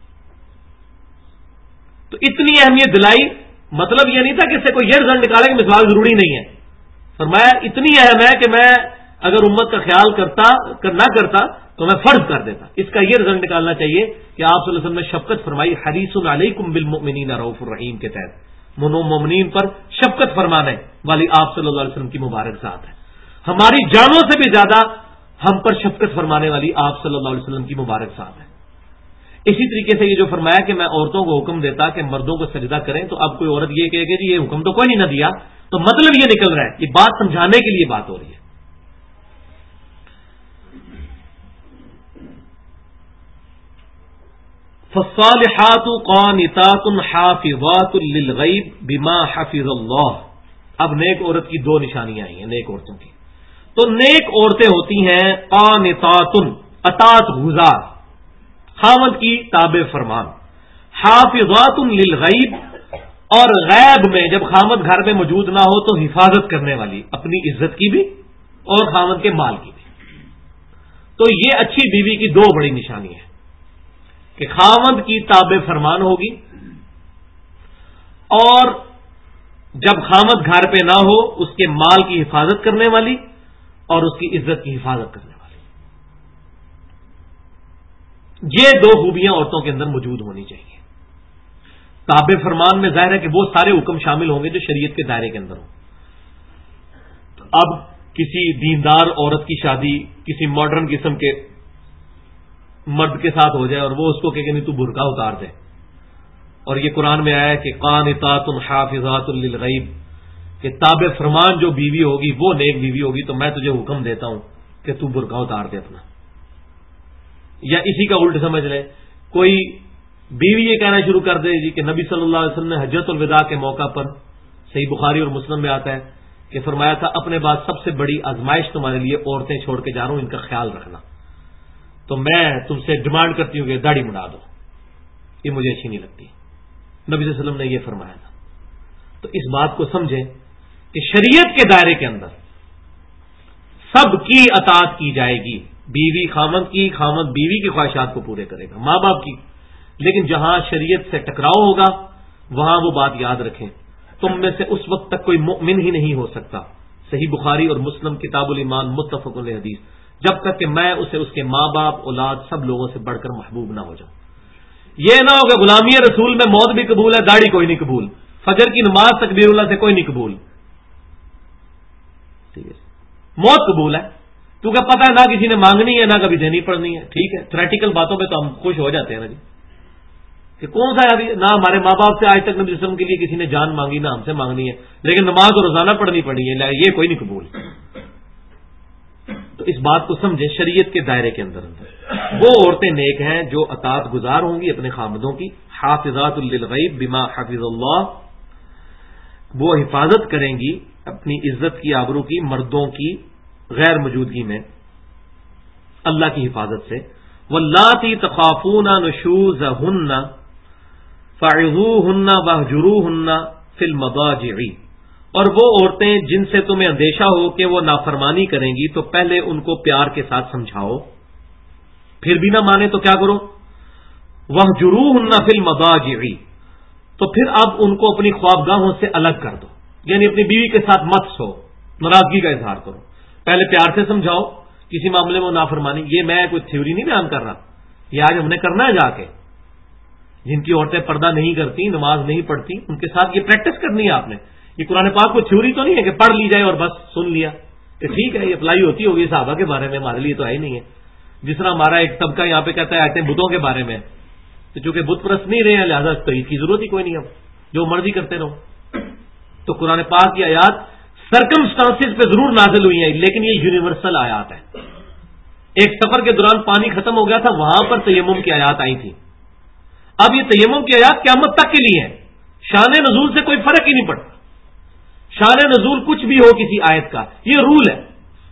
تو اتنی اہمیت دلائی. مطلب یہ نہیں تھا کہ اس سے کوئی یہ رزلٹ نکالے کہ مسواک ضروری نہیں ہے. فرمایا اتنی اہم ہے کہ میں اگر امت کا خیال نہ کرتا تو میں فرض کر دیتا. اس کا یہ رزلٹ نکالنا چاہیے کہ آپ صلی اللہ علیہ وسلم نے شفقت فرمائی. حریص علیکم بالمؤمنین رؤوف الرحیم کے تحت مومنین پر شفقت فرمانے والی آپ صلی اللہ علیہ وسلم کی مبارک ذات ہے. ہماری جانوں سے بھی زیادہ ہم پر شفقت فرمانے والی آپ صلی اللہ علیہ وسلم کی مبارک ذات ہے. اسی طریقے سے یہ جو فرمایا کہ میں عورتوں کو حکم دیتا کہ مردوں کو سجدہ کریں، تو اب کوئی عورت یہ کہے کہ جی یہ حکم تو کوئی نہیں نہ دیا، تو مطلب یہ نکل رہا ہے، یہ بات سمجھانے کے لیے بات ہو رہی ہے. فالصالحات قانتات حافظات للغیب بما حفظ اللہ. اب نیک عورت کی دو نشانیاں آئی ہیں نیک عورتوں کی. تو نیک عورتیں ہوتی ہیں قانتات، اطاعت گزار، خاوند کی تابع فرمان، حافظات للغیب، اور غیب میں جب خاوند گھر میں موجود نہ ہو تو حفاظت کرنے والی، اپنی عزت کی بھی اور خاوند کے مال کی بھی. تو یہ اچھی بیوی کی دو بڑی نشانی ہے کہ خاوند کی تابع فرمان ہوگی، اور جب خاوند گھر پہ نہ ہو اس کے مال کی حفاظت کرنے والی اور اس کی عزت کی حفاظت کرنے والی. یہ دو خوبیاں عورتوں کے اندر موجود ہونی چاہیے. تابع فرمان میں ظاہر ہے کہ وہ سارے حکم شامل ہوں گے جو شریعت کے دائرے کے اندر ہوں. اب کسی دیندار عورت کی شادی کسی ماڈرن قسم کے مرد کے ساتھ ہو جائے اور وہ اس کو کہ نہیں تو برقع اتار دے، اور یہ قرآن میں آیا ہے کہ قانتات حافظات للغیب، کہ تابع فرمان جو بیوی ہوگی وہ نیک بیوی ہوگی، تو میں تجھے حکم دیتا ہوں کہ تو برقع اتار دے اپنا. یا اسی کا الٹ سمجھ لے، کوئی بیوی یہ کہنا شروع کر دے جی کہ نبی صلی اللہ علیہ وسلم نے حجۃ الوداع کے موقع پر، صحیح بخاری اور مسلم میں آتا ہے کہ فرمایا تھا اپنے بعد سب سے بڑی آزمائش تمہارے لیے عورتیں چھوڑ کے جا رہا ہوں، ان کا خیال رکھنا. تو میں تم سے ڈیمانڈ کرتی ہوں کہ داڑھی مڑا دو، یہ مجھے اچھی نہیں لگتی. نبی صلی اللہ علیہ وسلم نے یہ فرمایا تھا. تو اس بات کو سمجھیں کہ شریعت کے دائرے کے اندر سب کی اطاعت کی جائے گی. بیوی خاوند کی، خاوند بیوی کی خواہشات کو پورے کرے گا، ماں باپ کی. لیکن جہاں شریعت سے ٹکراؤ ہوگا وہاں وہ بات یاد رکھیں، تم میں سے اس وقت تک کوئی مؤمن ہی نہیں ہو سکتا. صحیح بخاری اور مسلم کتاب الایمان متفق علیہ حدیث، جب تک کہ میں اسے اس کے ماں باپ اولاد سب لوگوں سے بڑھ کر محبوب نہ ہو جاؤں. یہ نہ ہو کہ غلامی رسول میں موت بھی قبول ہے، داڑھی کوئی نہیں قبول، فجر کی نماز تکبیر اللہ سے کوئی نہیں قبول. ٹھیک ہے، موت قبول ہے کیونکہ پتہ ہے نہ کسی نے مانگنی ہے نہ کبھی دینی پڑنی ہے. ٹھیک ہے، تھریٹیکل باتوں پہ تو ہم خوش ہو جاتے ہیں نا جی. کہ کون سا ابھی نہ ہمارے ماں باپ سے آج تک نبی صلی اللہ علیہ وسلم کے لیے کسی نے جان مانگی، نہ ہم سے مانگنی ہے، لیکن نماز روزانہ پڑھنی پڑی ہے، یہ کوئی نہیں قبول۔ تو اس بات کو سمجھیں شریعت کے دائرے کے اندر وہ عورتیں نیک ہیں جو اطاعت گزار ہوں گی اپنے خامدوں کی، حافظات للغیب بما حفظ اللہ، وہ حفاظت کریں گی اپنی عزت کی، آبرو کی، مردوں کی غیر موجودگی میں اللہ کی حفاظت سے۔ واللاتی تخافون نشوزہن فعظوہن واہجروہن فی المضاجع، اور وہ عورتیں جن سے تمہیں اندیشہ ہو کہ وہ نافرمانی کریں گی تو پہلے ان کو پیار کے ساتھ سمجھاؤ، پھر بھی نہ مانے تو کیا کرو، واہجروہن فی المضاجع، تو پھر اب ان کو اپنی خوابگاہوں سے الگ کر دو، یعنی اپنی بیوی کے ساتھ مت سو، ناراضگی کا اظہار کرو، پہلے پیار سے سمجھاؤ کسی معاملے میں نافرمانی۔ یہ میں کوئی تھیوری نہیں بیان کر رہا، یہ آج ہم نے کرنا ہے جا کے۔ جن کی عورتیں پردہ نہیں کرتی، نماز نہیں پڑھتی، ان کے ساتھ یہ پریکٹس کرنی ہے آپ نے۔ یہ قرآن پاک کو تھیوری تو نہیں ہے کہ پڑھ لی جائے اور بس سن لیا کہ ٹھیک ہے یہ اپلائی ہوتی ہوگی صحابہ کے بارے میں، ہمارے لیے تو ہے ہی نہیں ہے۔ جس طرح ہمارا ایک طبقہ یہاں پہ کہتا ہے آیتیں بتوں کے بارے میں، تو چونکہ بت پرست نہیں رہے ہیں لہٰذا توحید کی ضرورت ہی کوئی نہیں، اب جو مرضی کرتے رہو۔ تو قرآن پاک کی آیات سرکمسٹانسز پہ ضرور نازل ہوئی ہیں، لیکن یہ یونیورسل آیات ہیں۔ ایک سفر کے دوران پانی ختم ہو گیا تھا، وہاں پر تیمم کی آیات آئی تھی۔ اب یہ تیمم کی آیات قیامت تک کے لیے ہے، شان نزول سے کوئی فرق ہی نہیں پڑتا۔ شان نزول کچھ بھی ہو کسی آیت کا، یہ رول ہے۔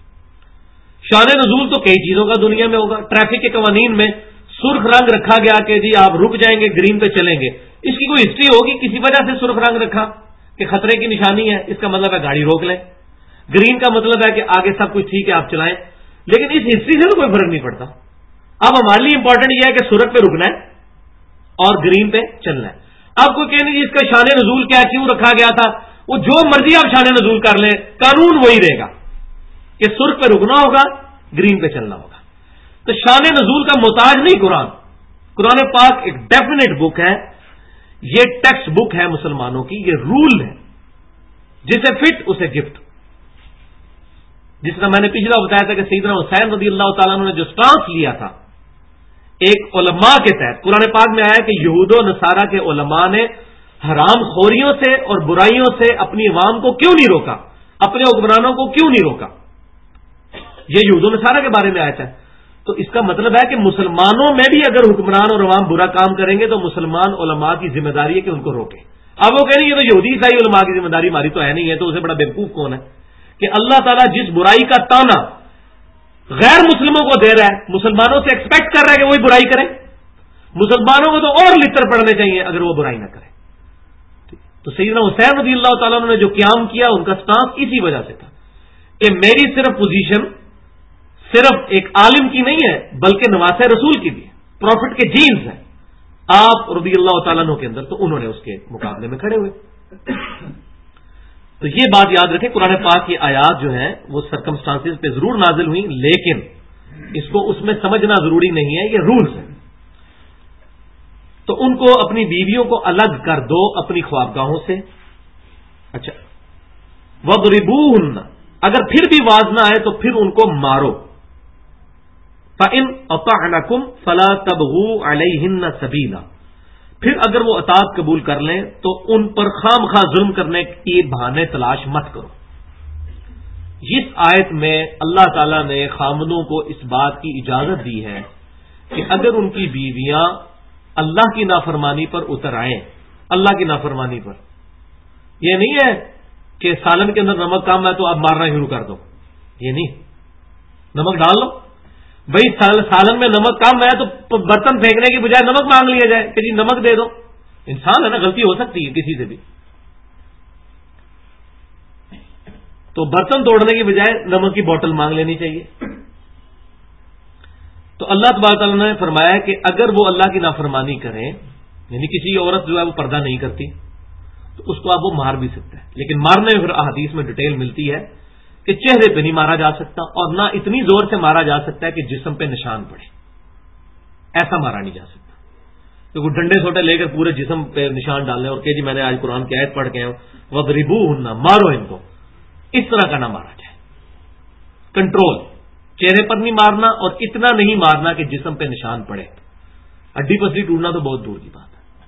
شان نزول تو کئی چیزوں کا دنیا میں ہوگا۔ ٹریفک کے قوانین میں سرخ رنگ رکھا گیا کہ جی آپ رک جائیں گے، گرین پہ چلیں گے، اس کی کوئی ہسٹری ہوگی، کسی وجہ سے سرخ رنگ رکھا کہ خطرے کی نشانی ہے، اس کا مطلب ہے گاڑی روک لیں۔ گرین کا مطلب ہے کہ آگے سب کچھ ٹھیک ہے آپ چلائیں، لیکن اس ہسٹری سے تو کوئی فرق نہیں پڑتا۔ اب ہمارے لیے امپورٹنٹ یہ ہے کہ سرخ پہ رکنا ہے اور گرین پہ چلنا ہے۔ اب کوئی کہنے جی اس کا شان نزول کیا، کیوں رکھا گیا تھا، وہ جو مرضی آپ شان نزول کر لیں، قانون وہی رہے گا کہ سرخ پہ رکنا ہوگا، گرین پہ چلنا ہوگا۔ تو شان نزول کا محتاج نہیں قرآن۔ قرآن پاک ایک ڈیفینیٹ بک ہے، یہ ٹیکسٹ بک ہے مسلمانوں کی، یہ رول ہے، جسے فٹ اسے گفٹ۔ جس طرح میں نے پچھلا بتایا تھا کہ سیدنا حسین رضی اللہ تعالیٰ عنہ نے جو سٹانس لیا تھا ایک علماء کے تحت، قرآن پاک میں آیا کہ یہود و نصارہ کے علماء نے حرام خوریوں سے اور برائیوں سے اپنی عوام کو کیوں نہیں روکا، اپنے حکمرانوں کو کیوں نہیں روکا، یہ یہود و نصارہ کے بارے میں آیا تھا۔ تو اس کا مطلب ہے کہ مسلمانوں میں بھی اگر حکمران اور عوام برا کام کریں گے تو مسلمان علماء کی ذمہ داری ہے کہ ان کو روکیں۔ اب وہ کہیں گے یہ تو یہودی عیسائی علماء کی ذمہ داری ہماری تو ہے نہیں ہے، تو اسے بڑا بیوقوف کون ہے کہ اللہ تعالیٰ جس برائی کا تانا غیر مسلموں کو دے رہا ہے، مسلمانوں سے ایکسپیکٹ کر رہا ہے کہ وہی برائی کریں۔ مسلمانوں کو تو اور لتر پڑنے چاہیے اگر وہ برائی نہ کریں۔ تو سیدنا حسین رضی اللہ تعالیٰ عنہ نے جو قیام کیا ان کا سٹانس اسی وجہ سے تھا کہ میری صرف پوزیشن صرف ایک عالم کی نہیں ہے بلکہ نواسہ رسول کی بھی ہے، پروفٹ کے جینز ہیں آپ رضی اللہ تعالیٰ عنہ کے اندر، تو انہوں نے اس کے مقابلے میں کھڑے ہوئے۔ تو یہ بات یاد رکھیں، قرآن پاک کی آیات جو ہیں وہ سرکمسٹانسز پہ ضرور نازل ہوئی، لیکن اس کو اس میں سمجھنا ضروری نہیں ہے، یہ رولز ہیں۔ تو ان کو اپنی بیویوں کو الگ کر دو اپنی خوابگاہوں سے۔ اچھا، وَضْرِبُوهُنَّ، اگر پھر بھی واز نہ آئے تو پھر ان کو مارو۔ فَإِنْ أَطَعْنَكُمْ فَلَا تَبْغُوا عَلَيْهِنَّ سَبِيلًا، پھر اگر وہ اطاعت قبول کر لیں تو ان پر خام خواہ ظلم کرنے کی بہانے تلاش مت کرو۔ اس آیت میں اللہ تعالیٰ نے خامدوں کو اس بات کی اجازت دی ہے کہ اگر ان کی بیویاں اللہ کی نافرمانی پر اتر آئیں، اللہ کی نافرمانی پر، یہ نہیں ہے کہ سالن کے اندر نمک کم ہے تو اب مارنا شروع کر دو، یہ نہیں، نمک ڈال لو بھائی، سالن میں نمک کم ہے تو برتن پھینکنے کی بجائے نمک مانگ لیا جائے کہ جی نمک دے دو، انسان ہے نا، غلطی ہو سکتی ہے کسی سے بھی، تو برتن توڑنے کی بجائے نمک کی بوتل مانگ لینی چاہیے۔ تو اللہ تبارک تعالیٰ نے فرمایا کہ اگر وہ اللہ کی نافرمانی کریں، یعنی کسی عورت جو ہے وہ پردہ نہیں کرتی تو اس کو آپ وہ مار بھی سکتے ہیں، لیکن مارنے میں پھر احادیث میں ڈیٹیل ملتی ہے کہ چہرے پہ نہیں مارا جا سکتا اور نہ اتنی زور سے مارا جا سکتا ہے کہ جسم پہ نشان پڑے، ایسا مارا نہیں جا سکتا کہ وہ ڈنڈے سوٹے لے کر پورے جسم پہ نشان ڈالنے اور کہ جی میں نے آج قرآن کی آیت پڑھ کے وَضْرِبُوهُنَّ، مارو ان کو، اس طرح کا نہ مارا جائے، کنٹرول، چہرے پر نہیں مارنا اور اتنا نہیں مارنا کہ جسم پہ نشان پڑے، ہڈی پسلی ٹوٹنا تو بہت دور کی بات ہے،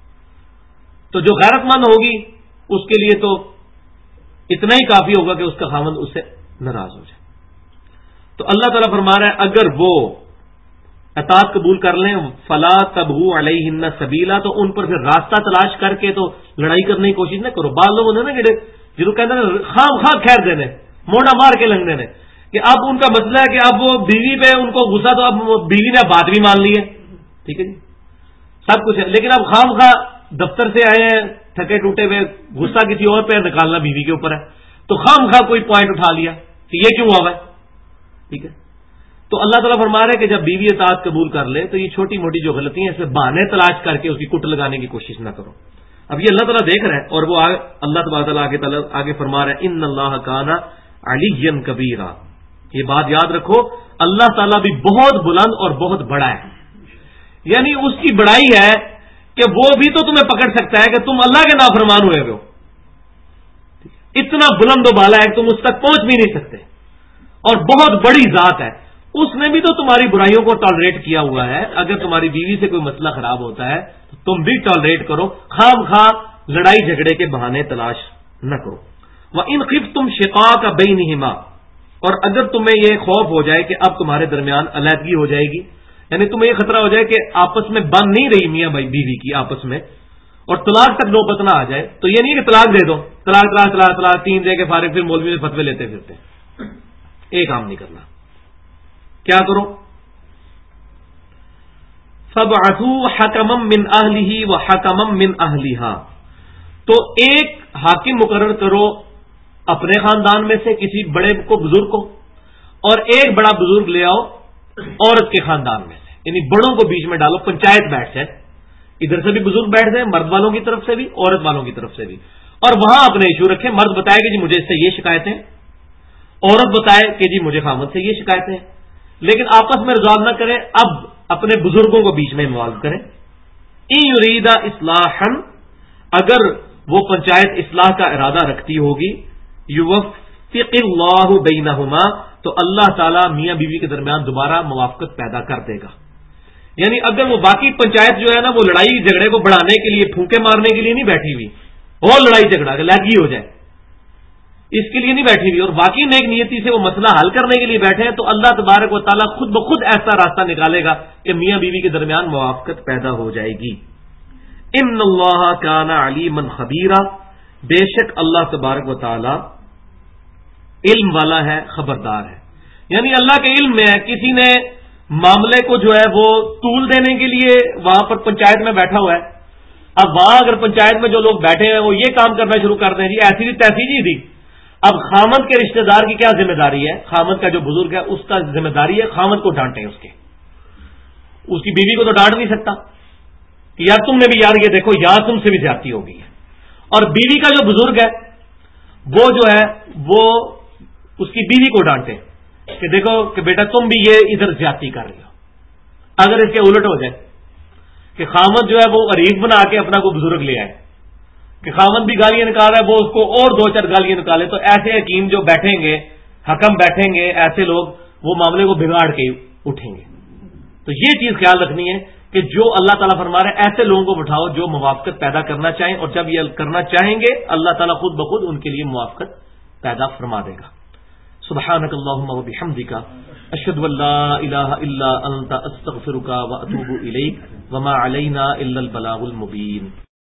تو جو غیرت مند ہوگی اس کے لیے تو اتنا ہی کافی ہوگا کہ اس کا خاوند اس سے ناراض ہو جائے. تو اللہ تعالیٰ فرما رہا ہے اگر وہ اطاعت قبول کر لیں فلا تبغوا علیہن سبیلا، تو ان پر پھر راستہ تلاش کر کے تو لڑائی کرنے کی کوشش نہ کرو. بعض لوگ ہوتے ہیں نا جنہوں کہتے ہیں خام خواہ خیر دینے، موڑا مار کے لنگ دینے، کہ اب ان کا مسئلہ ہے کہ اب وہ بیوی پہ ان کو غصہ، تو اب بیوی نے بات بھی مان لی ہے، ٹھیک ہے جی سب کچھ ہے، لیکن اب خام خواہ دفتر سے آئے ہیں تھکے ٹوٹے ہوئے، غصہ کسی اور پہ نکالنا بیوی کے اوپر ہے، تو خام خواہ کوئی پوائنٹ اٹھا لیا کہ یہ کیوں ہوا ہے. ٹھیک ہے، تو اللہ تعالیٰ فرما رہے کہ جب بیوی اطاعت قبول کر لے تو یہ چھوٹی موٹی جو غلطی ہیں اسے بہانے تلاش کر کے اس کی کٹ لگانے کی کوشش نہ کرو. اب یہ اللہ تعالیٰ دیکھ رہا ہے، اور وہ اللہ تبارک تعالیٰ آگے فرما رہا ہے ان اللہ کان علی کبیرا. یہ بات یاد رکھو، اللہ تعالیٰ بھی بہت بلند اور بہت بڑا ہے. یعنی اس کی بڑائی ہے کہ وہ بھی تو تمہیں پکڑ سکتا ہے کہ تم اللہ کے نافرمان ہوئے ہو. اتنا بلند و بالا ہے کہ تم اس تک پہنچ بھی نہیں سکتے، اور بہت بڑی ذات ہے. اس نے بھی تو تمہاری برائیوں کو ٹالریٹ کیا ہوا ہے. اگر تمہاری بیوی سے کوئی مسئلہ خراب ہوتا ہے تو تم بھی ٹالریٹ کرو، خام خواہ لڑائی جھگڑے کے بہانے تلاش نہ کرو. وَإِنْ خِفْتُمْ شِقَاقَ بَيْنِهِمَا، اور اگر تمہیں یہ خوف ہو جائے کہ اب تمہارے درمیان علیحدگی ہو جائے گی، یعنی تمہیں یہ خطرہ ہو جائے کہ آپس میں بن نہیں رہی میاں بھائی بیوی کی آپس میں، اور طلاق تک نوبت نہ آ جائے، تو یہ نہیں کہ طلاق دے دو، طلاق طلاق طلاق طلاق 3 دے کے فارغ، پھر مولوی میں فتوے لیتے پھرتے. ایک کام نہیں کرنا. کیا کرو؟ فَابْعَثُوا حَكَمًا مِّنْ أَهْلِهِ وَحَكَمًا مِّنْ أَهْلِهَا، تو ایک حاکم مقرر کرو اپنے خاندان میں سے کسی بڑے کو بزرگ کو، اور ایک بڑا بزرگ لے آؤ عورت کے خاندان میں سے، یعنی بڑوں کو بیچ میں ڈالو، پنچایت بیٹھ جائے، ادھر سے بھی بزرگ بیٹھ جائے مرد والوں کی طرف سے بھی عورت والوں کی طرف سے بھی، اور وہاں اپنے ایشو رکھے. مرد بتائے کہ جی مجھے اس سے یہ شکایتیں، عورت بتائے کہ جی مجھے خامد سے یہ شکایتیں، لیکن آپس میں ریزالو نہ کریں، اب اپنے بزرگوں کو بیچ میں انوالو کریں. ان یریدا اصلاحا، اگر وہ پنچایت اصلاح کا ارادہ رکھتی ہوگی، یوفق اللہ بینہما، تو اللہ تعالیٰ میاں بیوی کے درمیان دوبارہ موافقت پیدا کر دے گا. یعنی اگر وہ باقی پنچایت جو ہے نا وہ لڑائی جھگڑے کو بڑھانے کے لیے، پھونکے مارنے کے لیے نہیں بیٹھی ہوئی، اور لڑائی جھگڑا لڑکی ہو جائے اس کے لیے نہیں بیٹھی ہوئی، اور واقعی نیک نیتی سے وہ مسئلہ حل کرنے کے لیے بیٹھے ہیں، تو اللہ تبارک و تعالیٰ خود بخود ایسا راستہ نکالے گا کہ میاں بیوی کے درمیان موافقت پیدا ہو جائے گی. ان اللہ کان علیما خبیرا، بے شک اللہ تبارک و تعالیٰ علم والا ہے، خبردار ہے. یعنی اللہ کے علم میں ہے، کسی نے معاملے کو جو ہے وہ طول دینے کے لیے وہاں پر پنچایت میں بیٹھا ہوا ہے. اب وہاں اگر پنچایت میں جو لوگ بیٹھے ہیں وہ یہ کام کرنا شروع کر دیں، جی ایسی بھی تیسی جی تھی. اب خامد کے رشتہ دار کی کیا ذمہ داری ہے؟ خامد کا جو بزرگ ہے اس کا ذمہ داری ہے خامد کو ڈانٹیں، اس کی بیوی کو تو ڈانٹ نہیں سکتا کہ یار تم نے بھی یار یہ دیکھو یار تم سے بھی زیادتی ہو گئی ہے. اور بیوی کا جو بزرگ ہے وہ جو ہے وہ اس کی بیوی کو ڈانٹے کہ دیکھو کہ بیٹا تم بھی یہ ادھر زیادتی کر رہی ہو. اگر اس کے الٹ ہو جائے کہ خامد جو ہے وہ عریف بنا کے اپنا کو بزرگ لے آئے کہ خامد بھی گالیاں نکال رہا ہے، وہ اس کو اور 2-4 گالیاں نکالے، تو ایسے حکیم جو بیٹھیں گے، حکم بیٹھیں گے، ایسے لوگ وہ معاملے کو بگاڑ کے اٹھیں گے. تو یہ چیز خیال رکھنی ہے کہ جو اللہ تعالیٰ فرما رہے ہیں ایسے لوگوں کو بٹھاؤ جو موافقت پیدا کرنا چاہیں، اور جب یہ کرنا چاہیں گے اللہ تعالیٰ خود بخود ان کے لیے موافقت پیدا فرما دے گا. سبحانک اللہم و بحمدک، اشہد ان لا الہ الا انت، استغفرک و اتوب الیک، وما علینا الا البلاغ المبین.